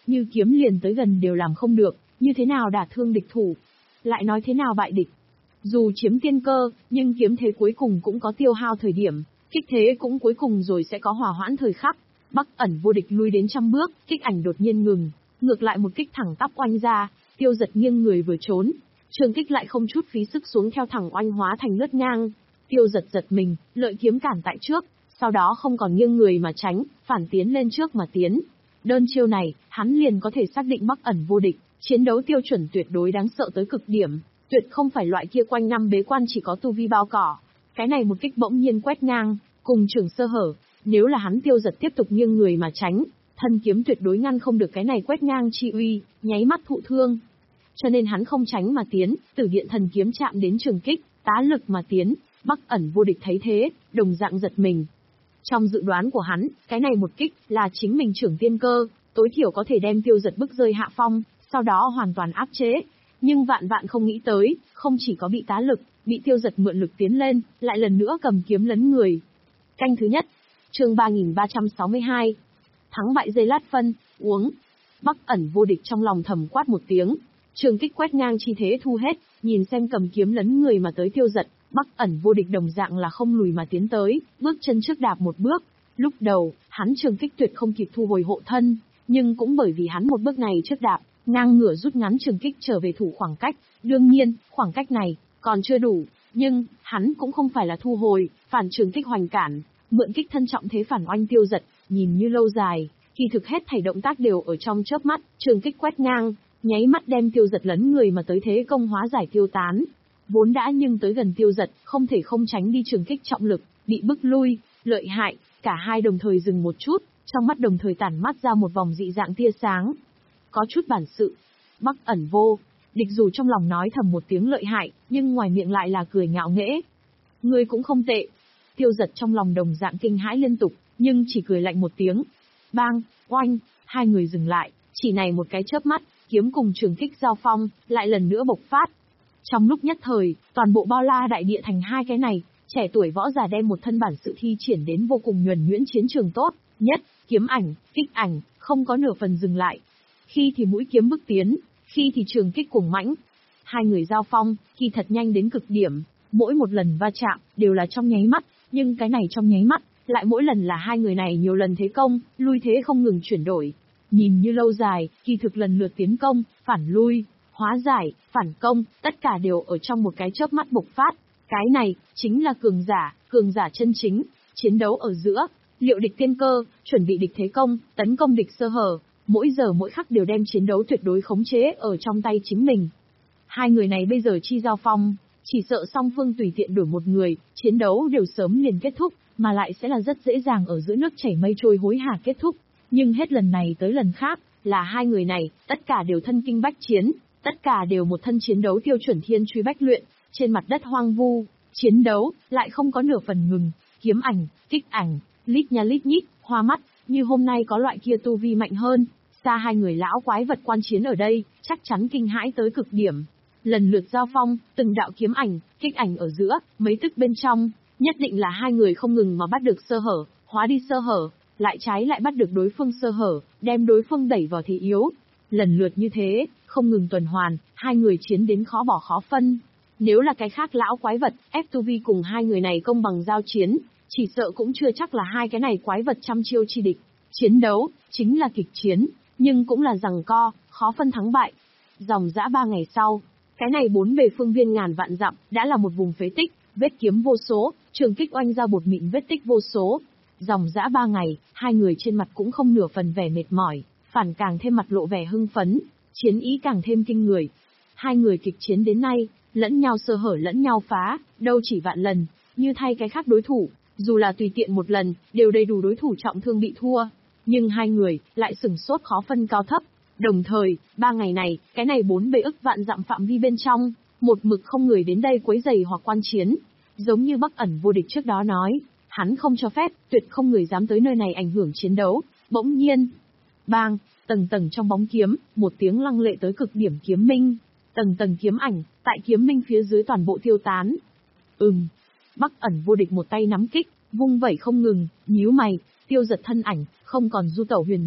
như kiếm liền tới gần đều làm không được, như thế nào đả thương địch thủ, lại nói thế nào bại địch. Dù chiếm tiên cơ, nhưng kiếm thế cuối cùng cũng có tiêu hao thời điểm, kích thế cũng cuối cùng rồi sẽ có hòa hoãn thời khắc. Bắc ẩn vô địch lui đến trăm bước, kích ảnh đột nhiên ngừng, ngược lại một kích thẳng tắp oanh ra, Tiêu Giật nghiêng người vừa trốn, trường kích lại không chút phí sức xuống theo thẳng oanh hóa thành lướt ngang. Tiêu Giật giật mình, lợi kiếm cản tại trước, sau đó không còn nghiêng người mà tránh, phản tiến lên trước mà tiến. Đơn chiêu này, hắn liền có thể xác định Bắc ẩn vô địch, chiến đấu tiêu chuẩn tuyệt đối đáng sợ tới cực điểm, tuyệt không phải loại kia quanh năm bế quan chỉ có tu vi bao cỏ. Cái này một kích bỗng nhiên quét ngang, cùng trường sơ hở, nếu là hắn Tiêu Giật tiếp tục nghiêng người mà tránh, thân kiếm tuyệt đối ngăn không được cái này quét ngang chi uy, nháy mắt thụ thương. Cho nên hắn không tránh mà tiến, Tử Điện thần kiếm chạm đến trường kích, tá lực mà tiến. Bắc ẩn vô địch thấy thế, đồng dạng giật mình. Trong dự đoán của hắn, cái này một kích là chính mình trưởng tiên cơ, tối thiểu có thể đem Tiêu Giật bức rơi hạ phong, sau đó hoàn toàn áp chế. Nhưng vạn vạn không nghĩ tới, không chỉ có bị tá lực, bị Tiêu Giật mượn lực tiến lên, lại lần nữa cầm kiếm lấn người. Canh thứ nhất, chương ba nghìn ba trăm sáu mươi hai. Thắng bại giây lát phân, uống. Bắc ẩn vô địch trong lòng thầm quát một tiếng, trường kích quét ngang chi thế thu hết, nhìn xem cầm kiếm lấn người mà tới Tiêu Giật, Bắc ẩn vô địch đồng dạng là không lùi mà tiến tới, bước chân trước đạp một bước. Lúc đầu, hắn trường kích tuyệt không kịp thu hồi hộ thân, nhưng cũng bởi vì hắn một bước này trước đạp, ngang ngửa rút ngắn trường kích trở về thủ khoảng cách. Đương nhiên, khoảng cách này còn chưa đủ, nhưng hắn cũng không phải là thu hồi, phản trường kích hoành cản, mượn kích thân trọng thế phản oanh Tiêu Giật, nhìn như lâu dài, kỳ thực hết thảy động tác đều ở trong chớp mắt, trường kích quét ngang, nháy mắt đem Tiêu Giật lấn người mà tới thế công hóa giải tiêu tán. Vốn đã nhưng tới gần Tiêu Giật, không thể không tránh đi trường kích trọng lực, bị bức lui, lợi hại, cả hai đồng thời dừng một chút, trong mắt đồng thời tản mắt ra một vòng dị dạng tia sáng. Có chút bản sự. Bắc ẩn vô địch dù trong lòng nói thầm một tiếng lợi hại, nhưng ngoài miệng lại là cười ngạo nghễ. Ngươi cũng không tệ. Tiêu Giật trong lòng đồng dạng kinh hãi liên tục, nhưng chỉ cười lạnh một tiếng. Bang, oanh, hai người dừng lại, chỉ này một cái chớp mắt, kiếm cùng trường kích giao phong, lại lần nữa bộc phát. Trong lúc nhất thời, toàn bộ bao la đại địa thành hai cái này, trẻ tuổi võ giả đem một thân bản sự thi triển đến vô cùng nhuần nhuyễn chiến trường tốt nhất, kiếm ảnh, kích ảnh, không có nửa phần dừng lại. Khi thì mũi kiếm bước tiến, khi thì trường kích cuồng mãnh. Hai người giao phong, khi thật nhanh đến cực điểm, mỗi một lần va chạm, đều là trong nháy mắt, nhưng cái này trong nháy mắt, lại mỗi lần là hai người này nhiều lần thế công, lui thế không ngừng chuyển đổi. Nhìn như lâu dài, kỳ thực lần lượt tiến công, phản lui, hóa giải, phản công, tất cả đều ở trong một cái chớp mắt bộc phát. Cái này, chính là cường giả, cường giả chân chính, chiến đấu ở giữa, liệu địch tiên cơ, chuẩn bị địch thế công, tấn công địch sơ hở, mỗi giờ mỗi khắc đều đem chiến đấu tuyệt đối khống chế ở trong tay chính mình. Hai người này bây giờ chi giao phong, chỉ sợ song phương tùy tiện đổi một người, chiến đấu đều sớm liền kết thúc, mà lại sẽ là rất dễ dàng ở giữa nước chảy mây trôi hối hả kết thúc. Nhưng hết lần này tới lần khác, là hai người này, tất cả đều thân kinh bách chiến, tất cả đều một thân chiến đấu tiêu chuẩn thiên truy bách luyện, trên mặt đất hoang vu, chiến đấu, lại không có nửa phần ngừng, kiếm ảnh, kích ảnh, lít nha lít nhít, hoa mắt, như hôm nay có loại kia tu vi mạnh hơn, xa hai người lão quái vật quan chiến ở đây, chắc chắn kinh hãi tới cực điểm. Lần lượt giao phong, từng đạo kiếm ảnh, kích ảnh ở giữa, mấy tức bên trong, nhất định là hai người không ngừng mà bắt được sơ hở, hóa đi sơ hở, lại trái lại bắt được đối phương sơ hở, đem đối phương đẩy vào thế yếu. Lần lượt như thế, không ngừng tuần hoàn, hai người chiến đến khó bỏ khó phân. Nếu là cái khác lão quái vật, ép tu vi cùng hai người này công bằng giao chiến, chỉ sợ cũng chưa chắc là hai cái này quái vật trăm chiêu chi địch. Chiến đấu, chính là kịch chiến, nhưng cũng là giằng co, khó phân thắng bại. Dòng dã ba ngày sau, cái này bốn bề phương viên ngàn vạn dặm, đã là một vùng phế tích, vết kiếm vô số, trường kích oanh ra bột mịn vết tích vô số. Dòng dã ba ngày, hai người trên mặt cũng không nửa phần vẻ mệt mỏi, phản càng thêm mặt lộ vẻ hưng phấn, chiến ý càng thêm kinh người. Hai người kịch chiến đến nay, lẫn nhau sơ hở lẫn nhau phá, đâu chỉ vạn lần, như thay cái khác đối thủ, dù là tùy tiện một lần, đều đầy đủ đối thủ trọng thương bị thua. Nhưng hai người, lại sửng sốt khó phân cao thấp. Đồng thời, ba ngày này, cái này bốn bề ức vạn dặm phạm vi bên trong, một mực không người đến đây quấy rầy hoặc quan chiến. Giống như Bắc ẩn vô địch trước đó nói, hắn không cho phép, tuyệt không người dám tới nơi này ảnh hưởng chiến đấu. Bỗng nhiên, bang, tầng tầng trong bóng kiếm, một tiếng lăng lệ tới cực điểm kiếm minh. Tầng tầng kiếm ảnh, tại kiếm minh phía dưới toàn bộ tiêu tán. Ừm, Bắc ẩn vô địch một tay nắm kích, vung vẩy không ngừng, nhíu mày, Tiêu Giật thân ảnh, không còn du tẩu huyền diệu,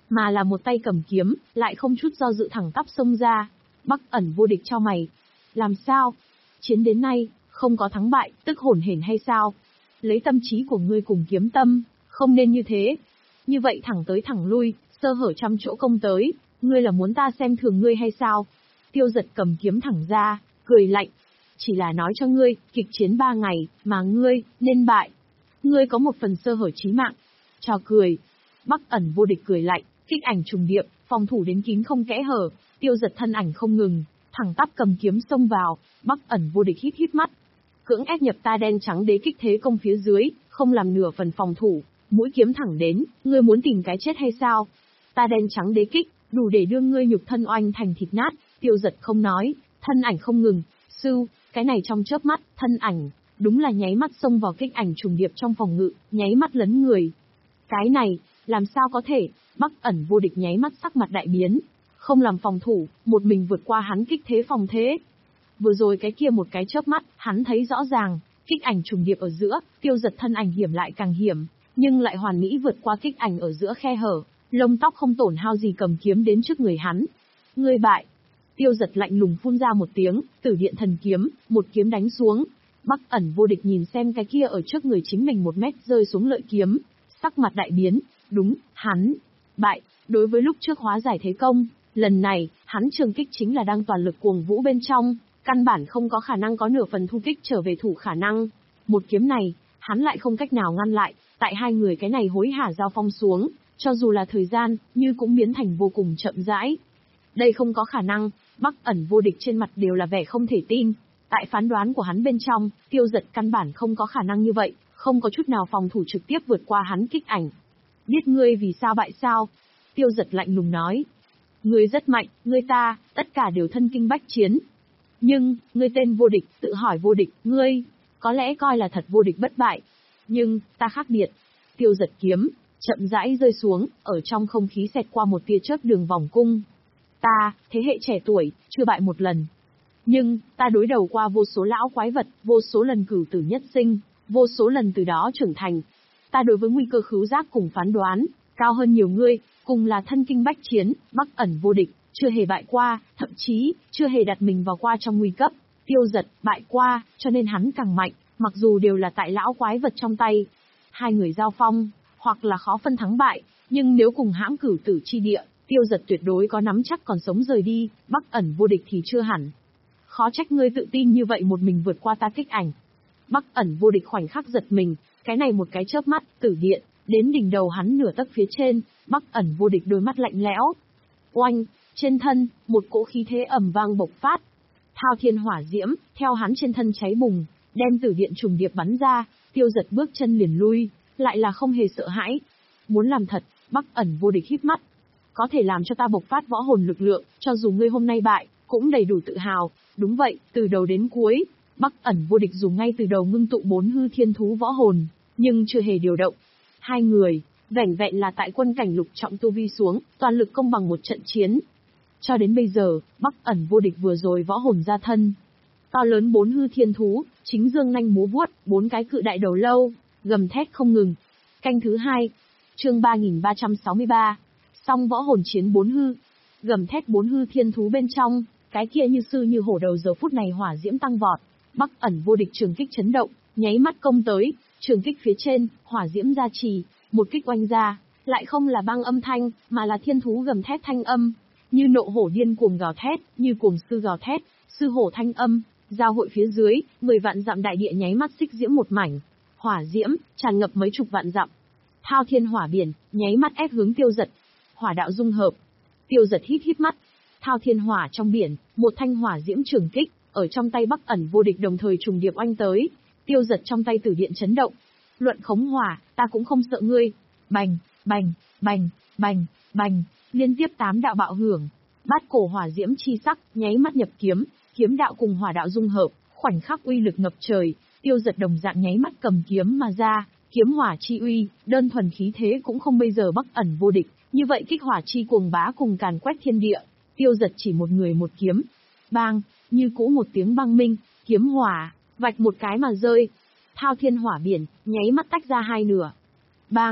mà là một tay cầm kiếm, lại không chút do dự thẳng tắp xông ra. Bắc ẩn vô địch chau mày. Làm sao? Chiến đến nay, không có thắng bại, tức hổn hển hay sao? Lấy tâm trí của ngươi cùng kiếm tâm, không nên như thế. Như vậy thẳng tới thẳng lui, sơ hở trăm chỗ công tới, ngươi là muốn ta xem thường ngươi hay sao? Tiêu Dật cầm kiếm thẳng ra, cười lạnh. Chỉ là nói cho ngươi, kịch chiến ba ngày, mà ngươi, nên bại. Ngươi có một phần sơ hở chí mạng. Trò cười. Bắc ẩn vô địch cười lạnh, kích ảnh trùng điệp, phòng thủ đến kín không kẽ hở, Tiêu Dật thân ảnh không ngừng, thẳng tắp cầm kiếm xông vào. Bắc ẩn vô địch hít hít mắt. Cưỡng ép nhập ta đen trắng đế kích thế công phía dưới, không làm nửa phần phòng thủ, mũi kiếm thẳng đến, ngươi muốn tìm cái chết hay sao? Ta đen trắng đế kích, đủ để đưa ngươi nhục thân oanh thành thịt nát. Tiêu Dật không nói, thân ảnh không ngừng, sưu, cái này trong chớp mắt, thân ảnh, đúng là nháy mắt xông vào kích ảnh trùng điệp trong phòng ngự, nháy mắt lấn người. Cái này, làm sao có thể? Bắc ẩn vô địch nháy mắt sắc mặt đại biến, không làm phòng thủ, một mình vượt qua hắn kích thế phòng thế. Vừa rồi cái kia một cái chớp mắt, hắn thấy rõ ràng, kích ảnh trùng điệp ở giữa, Tiêu Dật thân ảnh hiểm lại càng hiểm, nhưng lại hoàn mỹ vượt qua kích ảnh ở giữa khe hở, lông tóc không tổn hao gì cầm kiếm đến trước người hắn. Ngươi bại. Tiêu Dật lạnh lùng phun ra một tiếng, Tử Điện Thần Kiếm, một kiếm đánh xuống. Bắc ẩn vô địch nhìn xem cái kia ở trước người chính mình một mét rơi xuống lợi kiếm, sắc mặt đại biến, đúng, hắn bại. Đối với lúc trước hóa giải thế công, lần này, hắn trường kích chính là đang toàn lực cuồng vũ bên trong, căn bản không có khả năng có nửa phần thu kích trở về thủ khả năng. Một kiếm này, hắn lại không cách nào ngăn lại, tại hai người cái này hối hả giao phong xuống, cho dù là thời gian, như cũng biến thành vô cùng chậm rãi. Đây không có khả năng, Bắc ẩn vô địch trên mặt đều là vẻ không thể tin. Tại phán đoán của hắn bên trong, Tiêu Dật căn bản không có khả năng như vậy, không có chút nào phòng thủ trực tiếp vượt qua hắn kích ảnh. Biết ngươi vì sao bại sao? Tiêu Dật lạnh lùng nói. Ngươi rất mạnh, ngươi ta, tất cả đều thân kinh bách chiến. Nhưng, ngươi tên vô địch, tự hỏi vô địch, ngươi, có lẽ coi là thật vô địch bất bại. Nhưng, ta khác biệt. Tiêu Dật kiếm, chậm rãi rơi xuống, ở trong không khí xẹt qua một tia chớp đường vòng cung. Ta, thế hệ trẻ tuổi, chưa bại một lần. Nhưng, ta đối đầu qua vô số lão quái vật, vô số lần cửu tử nhất sinh, vô số lần từ đó trưởng thành. Ta đối với nguy cơ khứu giác cùng phán đoán, cao hơn nhiều ngươi, cùng là thân kinh bách chiến, Bắc ẩn vô địch, chưa hề bại qua, thậm chí, chưa hề đặt mình vào qua trong nguy cấp. Tiêu Dật, bại qua, cho nên hắn càng mạnh, mặc dù đều là tại lão quái vật trong tay. Hai người giao phong, hoặc là khó phân thắng bại, nhưng nếu cùng hãm cửu tử chi địa, Tiêu Dật tuyệt đối có nắm chắc còn sống rời đi, Bắc ẩn vô địch thì chưa hẳn. Khó trách ngươi tự tin như vậy một mình vượt qua ta kích ảnh. Bắc ẩn vô địch khoảnh khắc giật mình, cái này một cái chớp mắt, tử điện, đến đỉnh đầu hắn nửa tấc phía trên, Bắc ẩn vô địch đôi mắt lạnh lẽo. Oanh, trên thân, một cỗ khí thế ầm vang bộc phát. Thao thiên hỏa diễm, theo hắn trên thân cháy bùng, đem tử điện trùng điệp bắn ra, Tiêu Dật bước chân liền lui, lại là không hề sợ hãi. Muốn làm thật, Bắc ẩn vô địch híp mắt. Có thể làm cho ta bộc phát võ hồn lực lượng, cho dù ngươi hôm nay bại, cũng đầy đủ tự hào. Đúng vậy, từ đầu đến cuối, Bắc ẩn vô địch dùng ngay từ đầu ngưng tụ bốn hư thiên thú võ hồn, nhưng chưa hề điều động. Hai người, vẻn vẹn là tại quân cảnh lục trọng tu vi xuống, toàn lực công bằng một trận chiến. Cho đến bây giờ, Bắc ẩn vô địch vừa rồi võ hồn ra thân. To lớn bốn hư thiên thú, chính dương nanh múa vuốt, bốn cái cự đại đầu lâu, gầm thét không ngừng. Canh thứ hai, chương ba nghìn ba trăm sáu mươi ba, song võ hồn chiến bốn hư. Gầm thét bốn hư thiên thú bên trong, cái kia như sư như hổ đầu giờ phút này hỏa diễm tăng vọt. Bắc ẩn vô địch trường kích chấn động, nháy mắt công tới, trường kích phía trên, hỏa diễm gia trì, một kích oanh ra, lại không là băng âm thanh, mà là thiên thú gầm thét thanh âm, như nộ hổ điên cuồng gào thét, như cuồng sư gào thét, sư hổ thanh âm, giao hội phía dưới, mười vạn dặm đại địa nháy mắt xích diễm một mảnh, hỏa diễm tràn ngập mấy chục vạn dặm. Thao thiên hỏa biển, nháy mắt ép hướng Tiêu Dật. Hỏa đạo dung hợp. Tiêu Dật hít hít mắt. Thao thiên hỏa trong biển, một thanh hỏa diễm trường kích, ở trong tay Bắc ẩn vô địch đồng thời trùng điệp oanh tới. Tiêu Dật trong tay tử điện chấn động. Luận khống hỏa, ta cũng không sợ ngươi. Bành, bành, bành, bành, bành, liên tiếp tám đạo bạo hưởng. Bát cổ hỏa diễm chi sắc, nháy mắt nhập kiếm, kiếm đạo cùng hỏa đạo dung hợp, khoảnh khắc uy lực ngập trời. Tiêu Dật đồng dạng nháy mắt cầm kiếm mà ra, kiếm hỏa chi uy, đơn thuần khí thế cũng không bây giờ Bắc ẩn vô địch, như vậy kích hỏa chi cuồng bá cùng càn quét thiên địa. Tiêu Dật chỉ một người một kiếm, bang, như cũ một tiếng băng minh, kiếm hỏa, vạch một cái mà rơi. Thao thiên hỏa biển, nháy mắt tách ra hai nửa. Bang,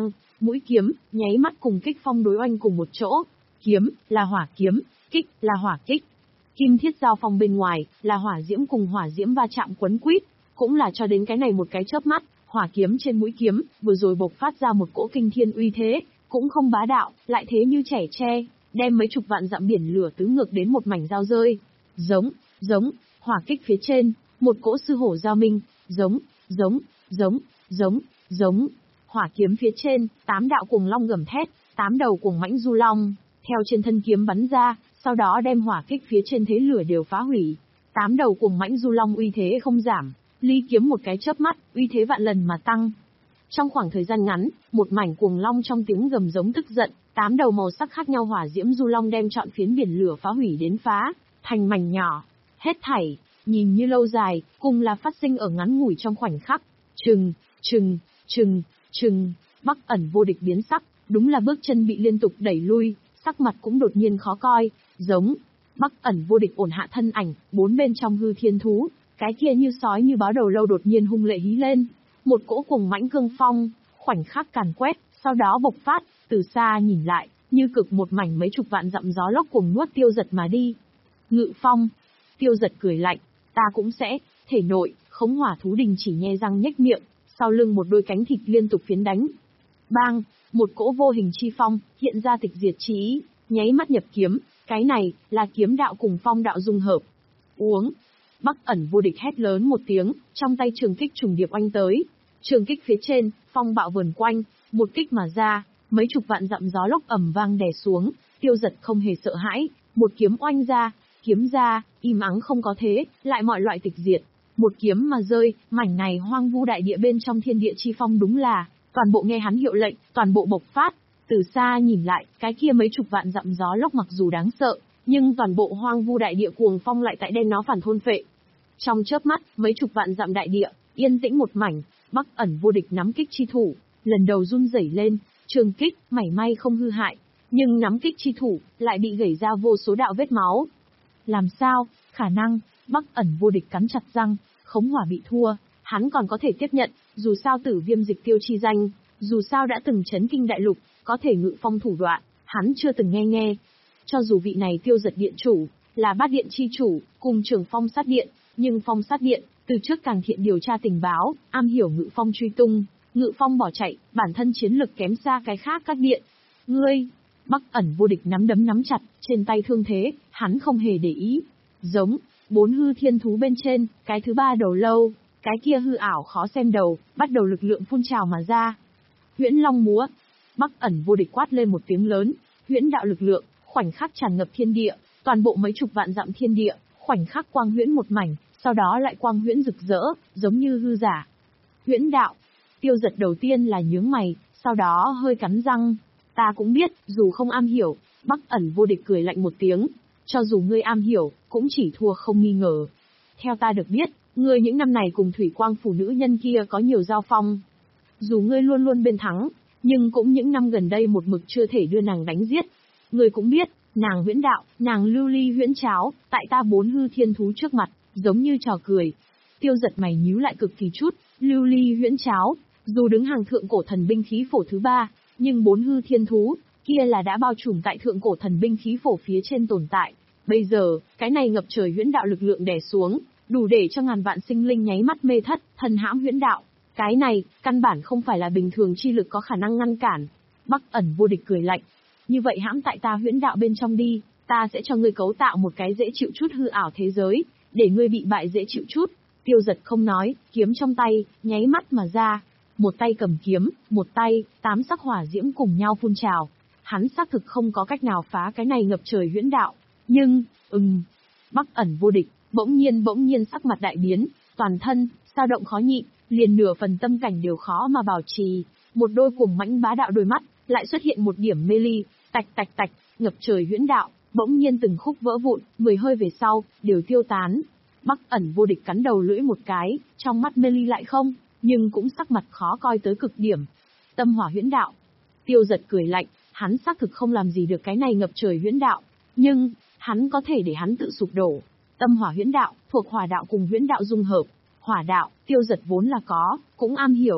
mũi kiếm, nháy mắt cùng kích phong đối oanh cùng một chỗ. Kiếm, là hỏa kiếm, kích, là hỏa kích. Kim thiết giao phong bên ngoài, là hỏa diễm cùng hỏa diễm va chạm quấn quýt, cũng là cho đến cái này một cái chớp mắt, hỏa kiếm trên mũi kiếm, vừa rồi bộc phát ra một cỗ kinh thiên uy thế, cũng không bá đạo, lại thế như trẻ tre, đem mấy chục vạn dặm biển lửa tứ ngược đến một mảnh dao rơi. Giống, giống, hỏa kích phía trên, một cỗ sư hổ giao minh, giống, giống, giống, giống, giống. Hỏa kiếm phía trên, tám đạo cuồng long gầm thét, tám đầu cuồng mãnh du long, theo trên thân kiếm bắn ra, sau đó đem hỏa kích phía trên thế lửa đều phá hủy. Tám đầu cuồng mãnh du long uy thế không giảm, ly kiếm một cái chớp mắt, uy thế vạn lần mà tăng. Trong khoảng thời gian ngắn, một mảnh cuồng long trong tiếng gầm giống tức giận, tám đầu màu sắc khác nhau hỏa diễm du long đem trọn phiến biển lửa phá hủy đến phá thành mảnh nhỏ. Hết thảy, nhìn như lâu dài, cùng là phát sinh ở ngắn ngủi trong khoảnh khắc. Trừng, trừng, trừng, trừng, Bắc Ẩn Vô Địch biến sắc, đúng là bước chân bị liên tục đẩy lui, sắc mặt cũng đột nhiên khó coi, giống. Bắc Ẩn Vô Địch ổn hạ thân ảnh, bốn bên trong hư thiên thú, cái kia như sói như báo đầu lâu đột nhiên hung lệ hí lên, một cỗ cuồng mãnh cương phong, khoảnh khắc càn quét, sau đó bộc phát, từ xa nhìn lại, như cực một mảnh mấy chục vạn dặm gió lốc cuồng nuốt Tiêu Giật mà đi. Ngự phong, Tiêu Giật cười lạnh, ta cũng sẽ, thể nội, khống hỏa thú đình chỉ nhe răng nhếch miệng, sau lưng một đôi cánh thịt liên tục phiến đánh. Bang, một cỗ vô hình chi phong, hiện ra tịch diệt chi ý, nháy mắt nhập kiếm, cái này, là kiếm đạo cùng phong đạo dung hợp. Uống. Bắc Ẩn Vô Địch hét lớn một tiếng, trong tay trường kích trùng điệp oanh tới. Trường kích phía trên, phong bạo vờn quanh, một kích mà ra, mấy chục vạn dặm gió lốc ầm vang đè xuống, Tiêu Giật không hề sợ hãi, một kiếm oanh ra, kiếm ra, im ắng không có thế, lại mọi loại tịch diệt. Một kiếm mà rơi, mảnh này hoang vu đại địa bên trong thiên địa chi phong đúng là, toàn bộ nghe hắn hiệu lệnh, toàn bộ bộc phát. Từ xa nhìn lại, cái kia mấy chục vạn dặm gió lốc mặc dù đáng sợ, nhưng toàn bộ hoang vu đại địa cuồng phong lại tại đem nó phản thôn phệ. Trong chớp mắt, mấy chục vạn dặm đại địa, yên tĩnh một mảnh, Bắc Ẩn Vô Địch nắm kích chi thủ, lần đầu run rẩy lên, trường kích, mảy may không hư hại, nhưng nắm kích chi thủ, lại bị gẩy ra vô số đạo vết máu. Làm sao, khả năng, Bắc Ẩn Vô Địch cắn chặt răng, khống hỏa bị thua, hắn còn có thể tiếp nhận, dù sao Tử Viêm Dịch Tiêu chi danh, dù sao đã từng chấn kinh đại lục, có thể ngự phong thủ đoạn, hắn chưa từng nghe nghe. Cho dù vị này Tiêu Giật điện chủ, là bát điện chi chủ, cùng trưởng phong sát điện, nhưng phong sát điện, từ trước càng thiện điều tra tình báo, am hiểu ngự phong truy tung, ngự phong bỏ chạy, bản thân chiến lực kém xa cái khác các điện. Ngươi, Bắc Ẩn Vô Địch nắm đấm nắm chặt, trên tay thương thế, hắn không hề để ý. Giống, bốn hư thiên thú bên trên, cái thứ ba đầu lâu, cái kia hư ảo khó xem đầu, bắt đầu lực lượng phun trào mà ra. Huyễn Long múa, Bắc Ẩn Vô Địch quát lên một tiếng lớn, huyễn đạo lực lượng, khoảnh khắc tràn ngập thiên địa, toàn bộ mấy chục vạn dặm thiên địa, khoảnh khắc quang huyễn một mảnh, sau đó lại quang huyễn rực rỡ, giống như hư giả. Huyễn đạo, Tiêu Giật đầu tiên là nhướng mày, sau đó hơi cắn răng. Ta cũng biết, dù không am hiểu, Bắc Ẩn Vô Địch cười lạnh một tiếng, cho dù ngươi am hiểu, cũng chỉ thua không nghi ngờ. Theo ta được biết, ngươi những năm này cùng Thủy Quang phủ nữ nhân kia có nhiều giao phong. Dù ngươi luôn luôn bên thắng, nhưng cũng những năm gần đây một mực chưa thể đưa nàng đánh giết. Ngươi cũng biết, nàng huyễn đạo, nàng lưu ly huyễn cháo, tại ta bốn hư thiên thú trước mặt, giống như trò cười. Tiêu Giật mày nhíu lại cực kỳ chút, lưu ly huyễn cháo, dù đứng hàng thượng cổ thần binh khí phổ thứ ba, nhưng bốn hư thiên thú, kia là đã bao trùm tại thượng cổ thần binh khí phổ phía trên tồn tại. Bây giờ, cái này ngập trời huyễn đạo lực lượng đè xuống, đủ để cho ngàn vạn sinh linh nháy mắt mê thất, thần hãm huyễn đạo. Cái này, căn bản không phải là bình thường chi lực có khả năng ngăn cản. Bắc Ẩn Vô Địch cười lạnh. Như vậy hãm tại ta huyễn đạo bên trong đi, ta sẽ cho ngươi cấu tạo một cái dễ chịu chút hư ảo thế giới, để ngươi bị bại dễ chịu chút. Tiêu Giật không nói, kiếm trong tay, nháy mắt mà ra. Một tay cầm kiếm, một tay, tám sắc hỏa diễm cùng nhau phun trào. Hắn xác thực không có cách nào phá cái này ngập trời huyễn đạo. Nhưng, ừm, Bắc Ẩn Vô Địch, bỗng nhiên bỗng nhiên sắc mặt đại biến, toàn thân, sao động khó nhịn, liền nửa phần tâm cảnh đều khó mà bảo trì. Một đôi cuồng mãnh bá đạo đôi mắt, lại xuất hiện một điểm mê ly, tạch tạch tạch, ngập trời huyễn đạo, bỗng nhiên từng khúc vỡ vụn, mười hơi về sau, đều tiêu tán. Bắc Ẩn Vô Địch cắn đầu lưỡi một cái, trong mắt mê ly lại không, nhưng cũng sắc mặt khó coi tới cực điểm. Tâm hỏa huyễn đạo. Tiêu Giật cười lạnh, hắn xác thực không làm gì được cái này ngập trời huyễn đạo, nhưng, hắn có thể để hắn tự sụp đổ. Tâm hỏa huyễn đạo, thuộc hỏa đạo cùng huyễn đạo dung hợp. Hỏa đạo, Tiêu Giật vốn là có, cũng am hiểu.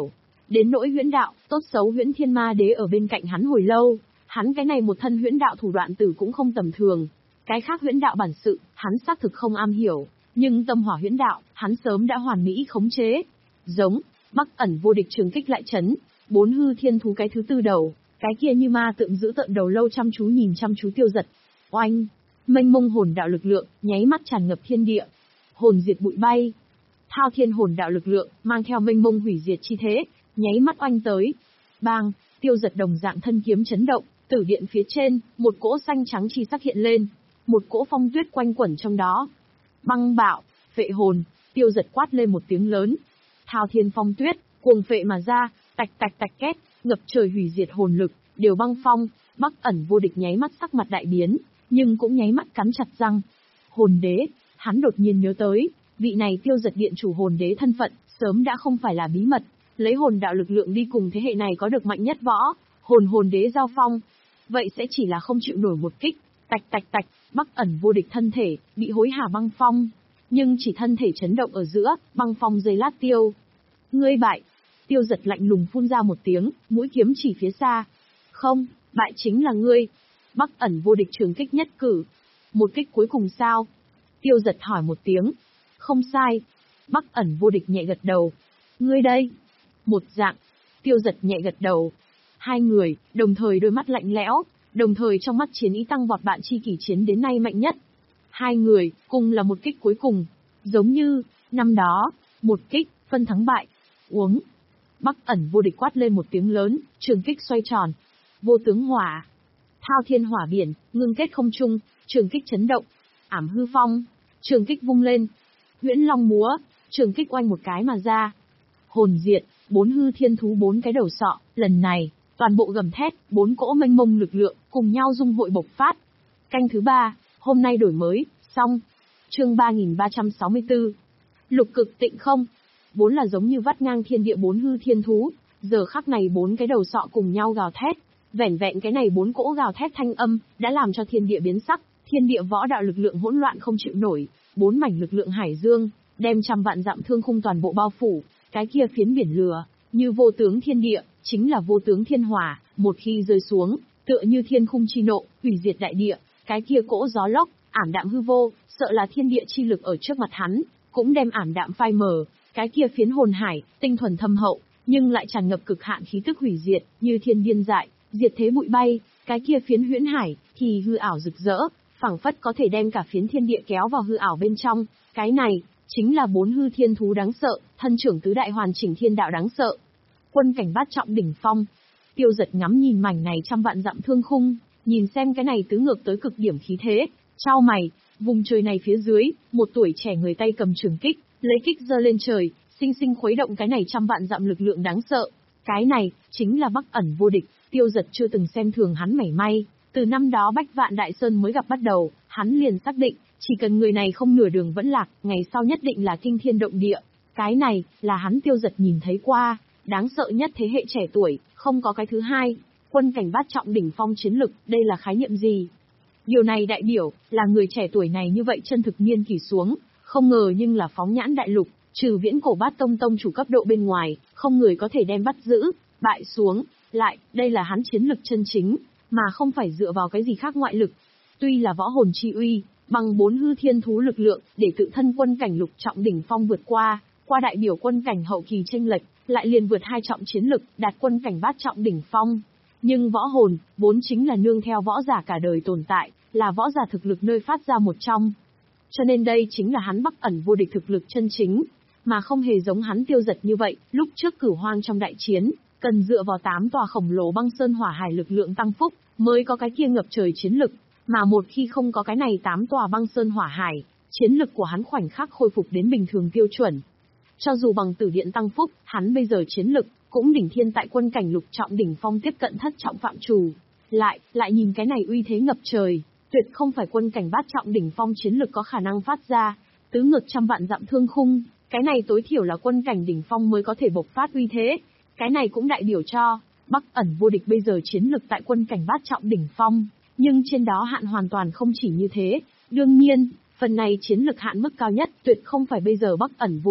Đến nỗi huyễn đạo, tốt xấu huyễn thiên ma đế ở bên cạnh hắn hồi lâu, hắn cái này một thân huyễn đạo thủ đoạn tử cũng không tầm thường. Cái khác huyễn đạo bản sự, hắn xác thực không am hiểu, nhưng tâm hỏa huyễn đạo, hắn sớm đã hoàn mỹ khống chế. Giống, Bắc ẩn vô địch trường kích lại chấn, bốn hư thiên thú cái thứ tư đầu, cái kia như ma tượng giữ tợn đầu lâu chăm chú nhìn chăm chú Tiêu Giật. Oanh, mênh mông hồn đạo lực lượng, nháy mắt tràn ngập thiên địa. Hồn diệt bụi bay. Thao thiên hồn đạo lực lượng, mang theo mênh mông hủy diệt chi thế, nháy mắt oanh tới. Bang, Tiêu Giật đồng dạng thân kiếm chấn động, tử điện phía trên, một cỗ xanh trắng chi sắc hiện lên, một cỗ phong tuyết quanh quẩn trong đó. Băng bạo, phệ hồn, Tiêu Giật quát lên một tiếng lớn. Thao thiên phong tuyết, cuồng phệ mà ra, tạch tạch tạch két, ngập trời hủy diệt hồn lực, đều băng phong. Bắc ẩn vô địch nháy mắt sắc mặt đại biến, nhưng cũng nháy mắt cắn chặt răng. Hồn đế, hắn đột nhiên nhớ tới, vị này Tiêu Giật điện chủ hồn đế thân phận, sớm đã không phải là bí mật, lấy hồn đạo lực lượng đi cùng thế hệ này có được mạnh nhất võ, hồn hồn đế giao phong. Vậy sẽ chỉ là không chịu nổi một kích, tạch tạch tạch, Bắc ẩn vô địch thân thể, bị hối hả băng phong. Nhưng chỉ thân thể chấn động ở giữa, băng phong giây lát tiêu. Ngươi bại. Tiêu Giật lạnh lùng phun ra một tiếng, mũi kiếm chỉ phía xa. Không, bại chính là ngươi. Bắc ẩn vô địch trường kích nhất cử. Một kích cuối cùng sao? Tiêu Giật hỏi một tiếng. Không sai. Bắc ẩn vô địch nhẹ gật đầu. Ngươi đây. Một dạng. Tiêu Giật nhẹ gật đầu. Hai người, đồng thời đôi mắt lạnh lẽo, đồng thời trong mắt chiến ý tăng vọt bạn chi kỷ chiến đến nay mạnh nhất. Hai người, cùng là một kích cuối cùng. Giống như, năm đó, một kích, phân thắng bại. Uống. Bắc ẩn vô địch quát lên một tiếng lớn, trường kích xoay tròn. Vô tướng hỏa. Thao thiên hỏa biển, ngưng kết không trung, trường kích chấn động. Ảm hư phong. Trường kích vung lên. Huyễn long múa, trường kích oanh một cái mà ra. Hồn diệt, bốn hư thiên thú bốn cái đầu sọ, lần này, toàn bộ gầm thét, bốn cỗ mênh mông lực lượng, cùng nhau dung hội bộc phát. Canh thứ ba, hôm nay đổi mới, xong. Chương ba nghìn ba trăm sáu mươi tư. Lục cực tịnh không. Vốn là giống như vắt ngang thiên địa bốn hư thiên thú, giờ khắc này bốn cái đầu sọ cùng nhau gào thét. Vẻn vẹn cái này bốn cỗ gào thét thanh âm, đã làm cho thiên địa biến sắc, thiên địa võ đạo lực lượng hỗn loạn không chịu nổi, bốn mảnh lực lượng hải dương, đem trăm vạn dặm thương khung toàn bộ bao phủ, cái kia phiến biển lửa, như vô tướng thiên địa, chính là vô tướng thiên hỏa, một khi rơi xuống, tựa như thiên khung chi nộ, hủy diệt đại địa, cái kia cỗ gió lốc, ảm đạm hư vô, sợ là thiên địa chi lực ở trước mặt hắn, cũng đem ảm đạm phai mờ, cái kia phiến hồn hải, tinh thuần thâm hậu, nhưng lại tràn ngập cực hạn khí tức hủy diệt, như thiên điên dại, diệt thế bụi bay, cái kia phiến huyễn hải, thì hư ảo rực rỡ, phảng phất có thể đem cả phiến thiên địa kéo vào hư ảo bên trong, cái này, chính là bốn hư thiên thú đáng sợ, thân trưởng tứ đại hoàn chỉnh thiên đạo đáng sợ. Quân cảnh bát trọng đỉnh phong. Tiêu Giật ngắm nhìn mảnh này trăm vạn dặm thương khung, nhìn xem cái này tứ ngược tới cực điểm khí thế, chau mày, vùng trời này phía dưới, một tuổi trẻ người tay cầm trường kích, lấy kích giơ lên trời, sinh sinh khuấy động cái này trăm vạn dặm lực lượng đáng sợ. Cái này, chính là Bắc ẩn vô địch, Tiêu Giật chưa từng xem thường hắn mảy may, từ năm đó Bách Vạn Đại Sơn mới gặp bắt đầu, hắn liền xác định, chỉ cần người này không nửa đường vẫn lạc, ngày sau nhất định là kinh thiên động địa. Cái này, là hắn Tiêu Giật nhìn thấy qua, đáng sợ nhất thế hệ trẻ tuổi, không có cái thứ hai. Quân cảnh bát trọng đỉnh phong chiến lực, đây là khái niệm gì? Điều này đại biểu, là người trẻ tuổi này như vậy chân thực niên kỷ xuống, không ngờ nhưng là phóng nhãn đại lục, trừ viễn cổ bát tông tông chủ cấp độ bên ngoài, không người có thể đem bắt giữ, bại xuống, lại, đây là hắn chiến lực chân chính, mà không phải dựa vào cái gì khác ngoại lực. Tuy là võ hồn chi uy, bằng bốn hư thiên thú lực lượng, để tự thân quân cảnh lục trọng đỉnh phong vượt qua, qua đại biểu quân cảnh hậu kỳ chênh lệch, lại liền vượt hai trọng chiến lực, đạt quân cảnh bát trọng đỉnh phong. Nhưng võ hồn, vốn chính là nương theo võ giả cả đời tồn tại, là võ giả thực lực nơi phát ra một trong. Cho nên đây chính là hắn Bắc ẩn vô địch thực lực chân chính, mà không hề giống hắn Tiêu Giật như vậy, lúc trước Cửu Hoang trong đại chiến, cần dựa vào tám tòa khổng lồ băng sơn hỏa hải lực lượng tăng phúc, mới có cái kia ngập trời chiến lực, mà một khi không có cái này tám tòa băng sơn hỏa hải, chiến lực của hắn khoảnh khắc khôi phục đến bình thường tiêu chuẩn. Cho dù bằng tử điện tăng phúc, hắn bây giờ chiến lực cũng đỉnh thiên tại quân cảnh lục trọng đỉnh phong tiếp cận thất trọng phạm trù. Lại, lại nhìn cái này uy thế ngập trời, tuyệt không phải quân cảnh bát trọng đỉnh phong chiến lực có khả năng phát ra, tứ ngược trăm vạn dặm thương khung, cái này tối thiểu là quân cảnh đỉnh phong mới có thể bộc phát uy thế. Cái này cũng đại biểu cho, Bắc ẩn vô địch bây giờ chiến lực tại quân cảnh bát trọng đỉnh phong, nhưng trên đó hạn hoàn toàn không chỉ như thế. Đương nhiên, phần này chiến lực hạn mức cao nhất tuyệt không phải bây giờ Bắc ẩn vô địch,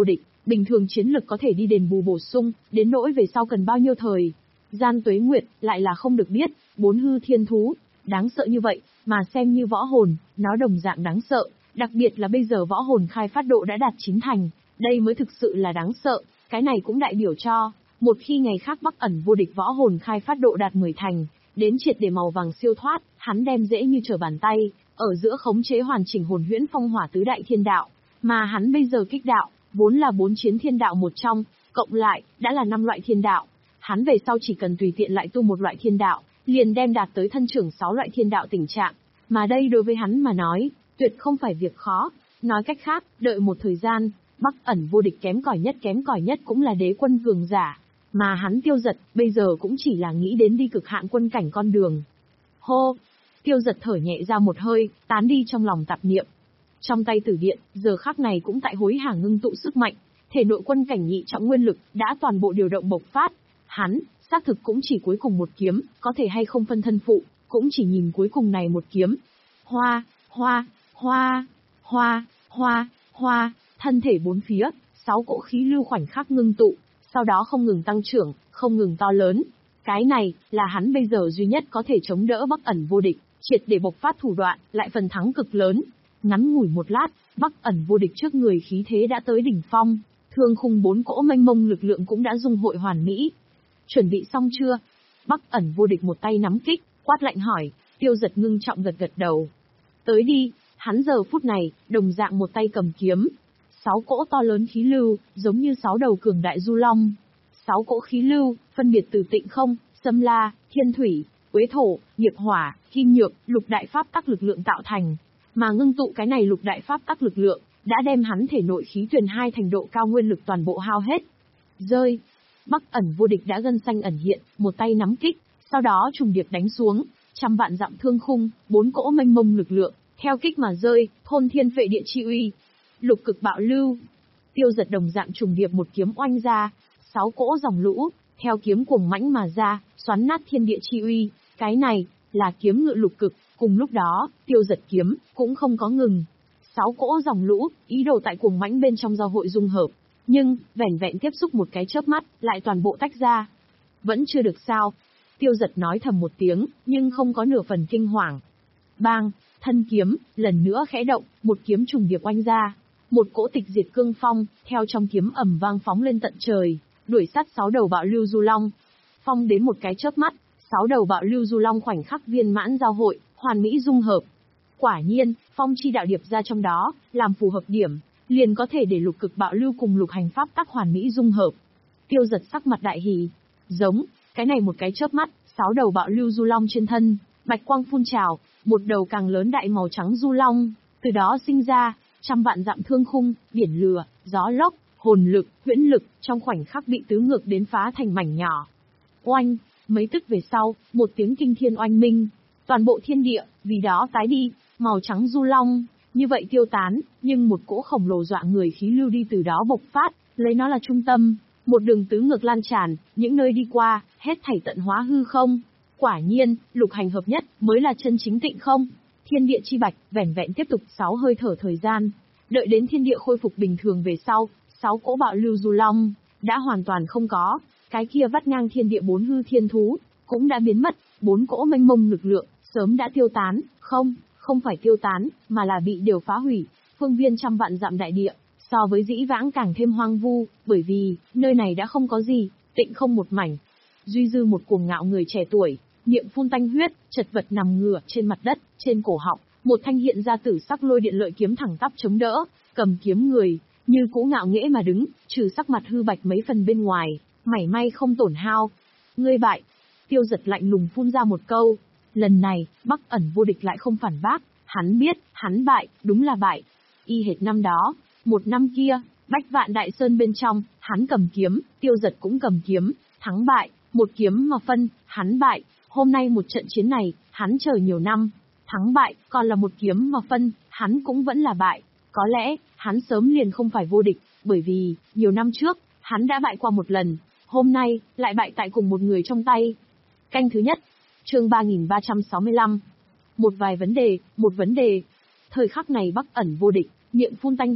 Bình thường chiến lực có thể đi đền bù bổ sung, đến nỗi về sau cần bao nhiêu thời gian tuế nguyệt, lại là không được biết. Bốn hư thiên thú, đáng sợ như vậy, mà xem như võ hồn, nó đồng dạng đáng sợ, đặc biệt là bây giờ võ hồn khai phát độ đã đạt chín thành, đây mới thực sự là đáng sợ. Cái này cũng đại biểu cho, một khi ngày khác Bắc ẩn vô địch võ hồn khai phát độ đạt mười thành, đến triệt để màu vàng siêu thoát, hắn đem dễ như trở bàn tay, ở giữa khống chế hoàn chỉnh hồn huyễn phong hỏa tứ đại thiên đạo, mà hắn bây giờ kích đạo, vốn là bốn chiến thiên đạo một trong, cộng lại, đã là năm loại thiên đạo. Hắn về sau chỉ cần tùy tiện lại tu một loại thiên đạo, liền đem đạt tới thân trưởng sáu loại thiên đạo tình trạng, mà đây đối với hắn mà nói, tuyệt không phải việc khó. Nói cách khác, đợi một thời gian, Bắc ẩn vô địch kém cỏi nhất kém cỏi nhất cũng là đế quân cường giả, mà hắn Tiêu Dật, bây giờ cũng chỉ là nghĩ đến đi cực hạn quân cảnh con đường. Hô! Tiêu Dật thở nhẹ ra một hơi, tán đi trong lòng tạp niệm. Trong tay tử điện, giờ khắc này cũng tại hối hả ngưng tụ sức mạnh, thể nội quân cảnh nhị trọng nguyên lực, đã toàn bộ điều động bộc phát. Hắn, xác thực cũng chỉ cuối cùng một kiếm, có thể hay không phân thân phụ, cũng chỉ nhìn cuối cùng này một kiếm. Hoa, hoa, hoa, hoa, hoa, hoa, thân thể bốn phía, sáu cỗ khí lưu khoảnh khắc ngưng tụ, sau đó không ngừng tăng trưởng, không ngừng to lớn. Cái này, là hắn bây giờ duy nhất có thể chống đỡ Bắc ẩn vô địch, triệt để bộc phát thủ đoạn, lại phần thắng cực lớn. Ngắn ngủi một lát, Bắc ẩn vô địch trước người khí thế đã tới đỉnh phong, thương khung bốn cỗ mênh mông lực lượng cũng đã dung hội hoàn mỹ. Chuẩn bị xong chưa? Bắc ẩn vô địch một tay nắm kích, quát lạnh hỏi. Tiêu Dật ngưng trọng gật gật đầu. Tới đi. Hắn giờ phút này, đồng dạng một tay cầm kiếm. Sáu cỗ to lớn khí lưu, giống như sáu đầu cường đại du long. Sáu cỗ khí lưu, phân biệt từ tịnh không, xâm la, thiên thủy, uế thổ, nghiệp hỏa, kim nhược, lục đại pháp tắc lực lượng tạo thành. Mà ngưng tụ cái này lục đại pháp tắc lực lượng, đã đem hắn thể nội khí tuyển hai thành độ cao nguyên lực toàn bộ hao hết. Rơi. Bắc ẩn vô địch đã gân xanh ẩn hiện, một tay nắm kích, sau đó trùng điệp đánh xuống, trăm vạn dặm thương khung, bốn cỗ mênh mông lực lượng, theo kích mà rơi, thôn thiên phệ địa chi uy. Lục cực bạo lưu. Tiêu Dật đồng dạng trùng điệp một kiếm oanh ra, sáu cỗ dòng lũ, theo kiếm cuồng mãnh mà ra, xoắn nát thiên địa chi uy. Cái này, là kiếm ngự lục cực, cùng lúc đó, Tiêu Dật kiếm, cũng không có ngừng. Sáu cỗ dòng lũ, ý đồ tại cuồng mãnh bên trong giao hội dung hợp. Nhưng, vẻn vẹn tiếp xúc một cái chớp mắt, lại toàn bộ tách ra. Vẫn chưa được sao. Tiêu Dật nói thầm một tiếng, nhưng không có nửa phần kinh hoàng. Bang, thân kiếm, lần nữa khẽ động, một kiếm trùng điệp oanh ra. Một cỗ tịch diệt cương phong, theo trong kiếm ầm vang phóng lên tận trời, đuổi sát sáu đầu bạo lưu du long. Phong đến một cái chớp mắt, sáu đầu bạo lưu du long khoảnh khắc viên mãn giao hội, hoàn mỹ dung hợp. Quả nhiên, phong chi đạo điệp ra trong đó, làm phù hợp điểm, liền có thể để lục cực bạo lưu cùng lục hành pháp tắc hoàn mỹ dung hợp. Tiêu Dật sắc mặt đại hỉ, giống, cái này một cái chớp mắt, sáu đầu bạo lưu du long trên thân, bạch quang phun trào, một đầu càng lớn đại màu trắng du long, từ đó sinh ra, trăm vạn dặm thương khung, biển lửa, gió lốc, hồn lực, huyễn lực, trong khoảnh khắc bị tứ ngược đến phá thành mảnh nhỏ. Oanh, mấy tức về sau, một tiếng kinh thiên oanh minh, toàn bộ thiên địa, vì đó tái đi, màu trắng du long, như vậy tiêu tán, nhưng một cỗ khổng lồ dọa người khí lưu đi từ đó bộc phát, lấy nó là trung tâm, một đường tứ ngược lan tràn, những nơi đi qua, hết thảy tận hóa hư không. Quả nhiên, lục hành hợp nhất, mới là chân chính tịnh không. Thiên địa chi bạch, vẻn vẹn tiếp tục sáu hơi thở thời gian. Đợi đến thiên địa khôi phục bình thường về sau, sáu cỗ bạo lưu du long, đã hoàn toàn không có. Cái kia vắt ngang thiên địa bốn hư thiên thú, cũng đã biến mất, bốn cỗ mênh mông lực lượng, sớm đã tiêu tán, không, không phải tiêu tán, mà là bị đều phá hủy, phương viên trăm vạn dặm đại địa, so với dĩ vãng càng thêm hoang vu, bởi vì, nơi này đã không có gì, tịnh không một mảnh. Duy dư một cuồng ngạo người trẻ tuổi, miệng phun tanh huyết, chật vật nằm ngửa trên mặt đất, trên cổ họng, một thanh hiện ra tử sắc lôi điện lợi kiếm thẳng tắp chống đỡ, cầm kiếm người, như cũ ngạo nghễ mà đứng, trừ sắc mặt hư bạch mấy phần bên ngoài, mảy may không tổn hao. Ngươi bại. Tiêu Dật lạnh lùng phun ra một câu. Lần này, Bắc ẩn vô địch lại không phản bác, hắn biết, hắn bại, đúng là bại. Y hệt năm đó, một năm kia, Bách Vạn Đại Sơn bên trong, hắn cầm kiếm, Tiêu Dật cũng cầm kiếm, thắng bại, một kiếm mà phân, hắn bại. Hôm nay một trận chiến này, hắn chờ nhiều năm, thắng bại, còn là một kiếm mà phân, hắn cũng vẫn là bại. Có lẽ, hắn sớm liền không phải vô địch, bởi vì, nhiều năm trước, hắn đã bại qua một lần, hôm nay, lại bại tại cùng một người trong tay. Canh thứ nhất, chương ba nghìn ba trăm sáu mươi lăm. Một vài vấn đề, một vấn đề. Thời khắc này Bắc ẩn vô địch, miệng phun tanh huyết,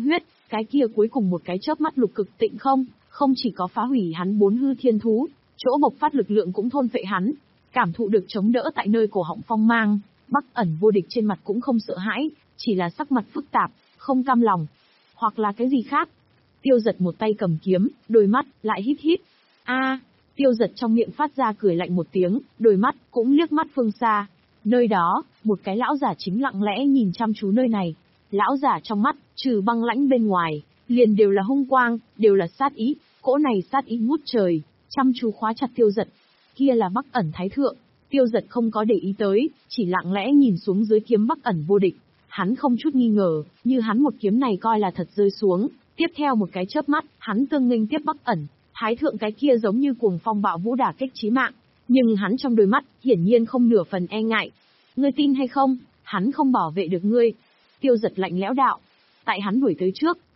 Cái kia cuối cùng một cái chớp mắt lục cực tịnh không, không chỉ có phá hủy hắn bốn hư thiên thú, chỗ bộc phát lực lượng cũng thôn phệ hắn. Cảm thụ được chống đỡ tại nơi cổ họng phong mang, Bắc Ẩn Vô Địch trên mặt cũng không sợ hãi, chỉ là sắc mặt phức tạp, không cam lòng, hoặc là cái gì khác. Tiêu Dật một tay cầm kiếm, đôi mắt lại hít hít. A, Tiêu Dật trong miệng phát ra cười lạnh một tiếng, đôi mắt cũng liếc mắt phương xa. Nơi đó, một cái lão giả chính lặng lẽ nhìn chăm chú nơi này. Lão giả trong mắt, trừ băng lãnh bên ngoài, liền đều là hung quang, đều là sát ý, cỗ này sát ý ngút trời, chăm chú khóa chặt Tiêu Dật. Kia là Bắc Ẩn Thái Thượng, Tiêu Dật không có để ý tới, chỉ lặng lẽ nhìn xuống dưới kiếm Bắc Ẩn Vô Địch. Hắn không chút nghi ngờ, như hắn một kiếm này coi là thật rơi xuống, tiếp theo một cái chớp mắt, hắn tương nghênh tiếp Bắc Ẩn Thái Thượng cái kia giống như cuồng phong bạo vũ đả kích chí mạng, nhưng hắn trong đôi mắt, hiển nhiên không nửa phần e ngại. Ngươi tin hay không, hắn không bảo vệ được ngươi. Tiêu Dật lạnh lẽo đạo. Tại hắn đuổi tới trước,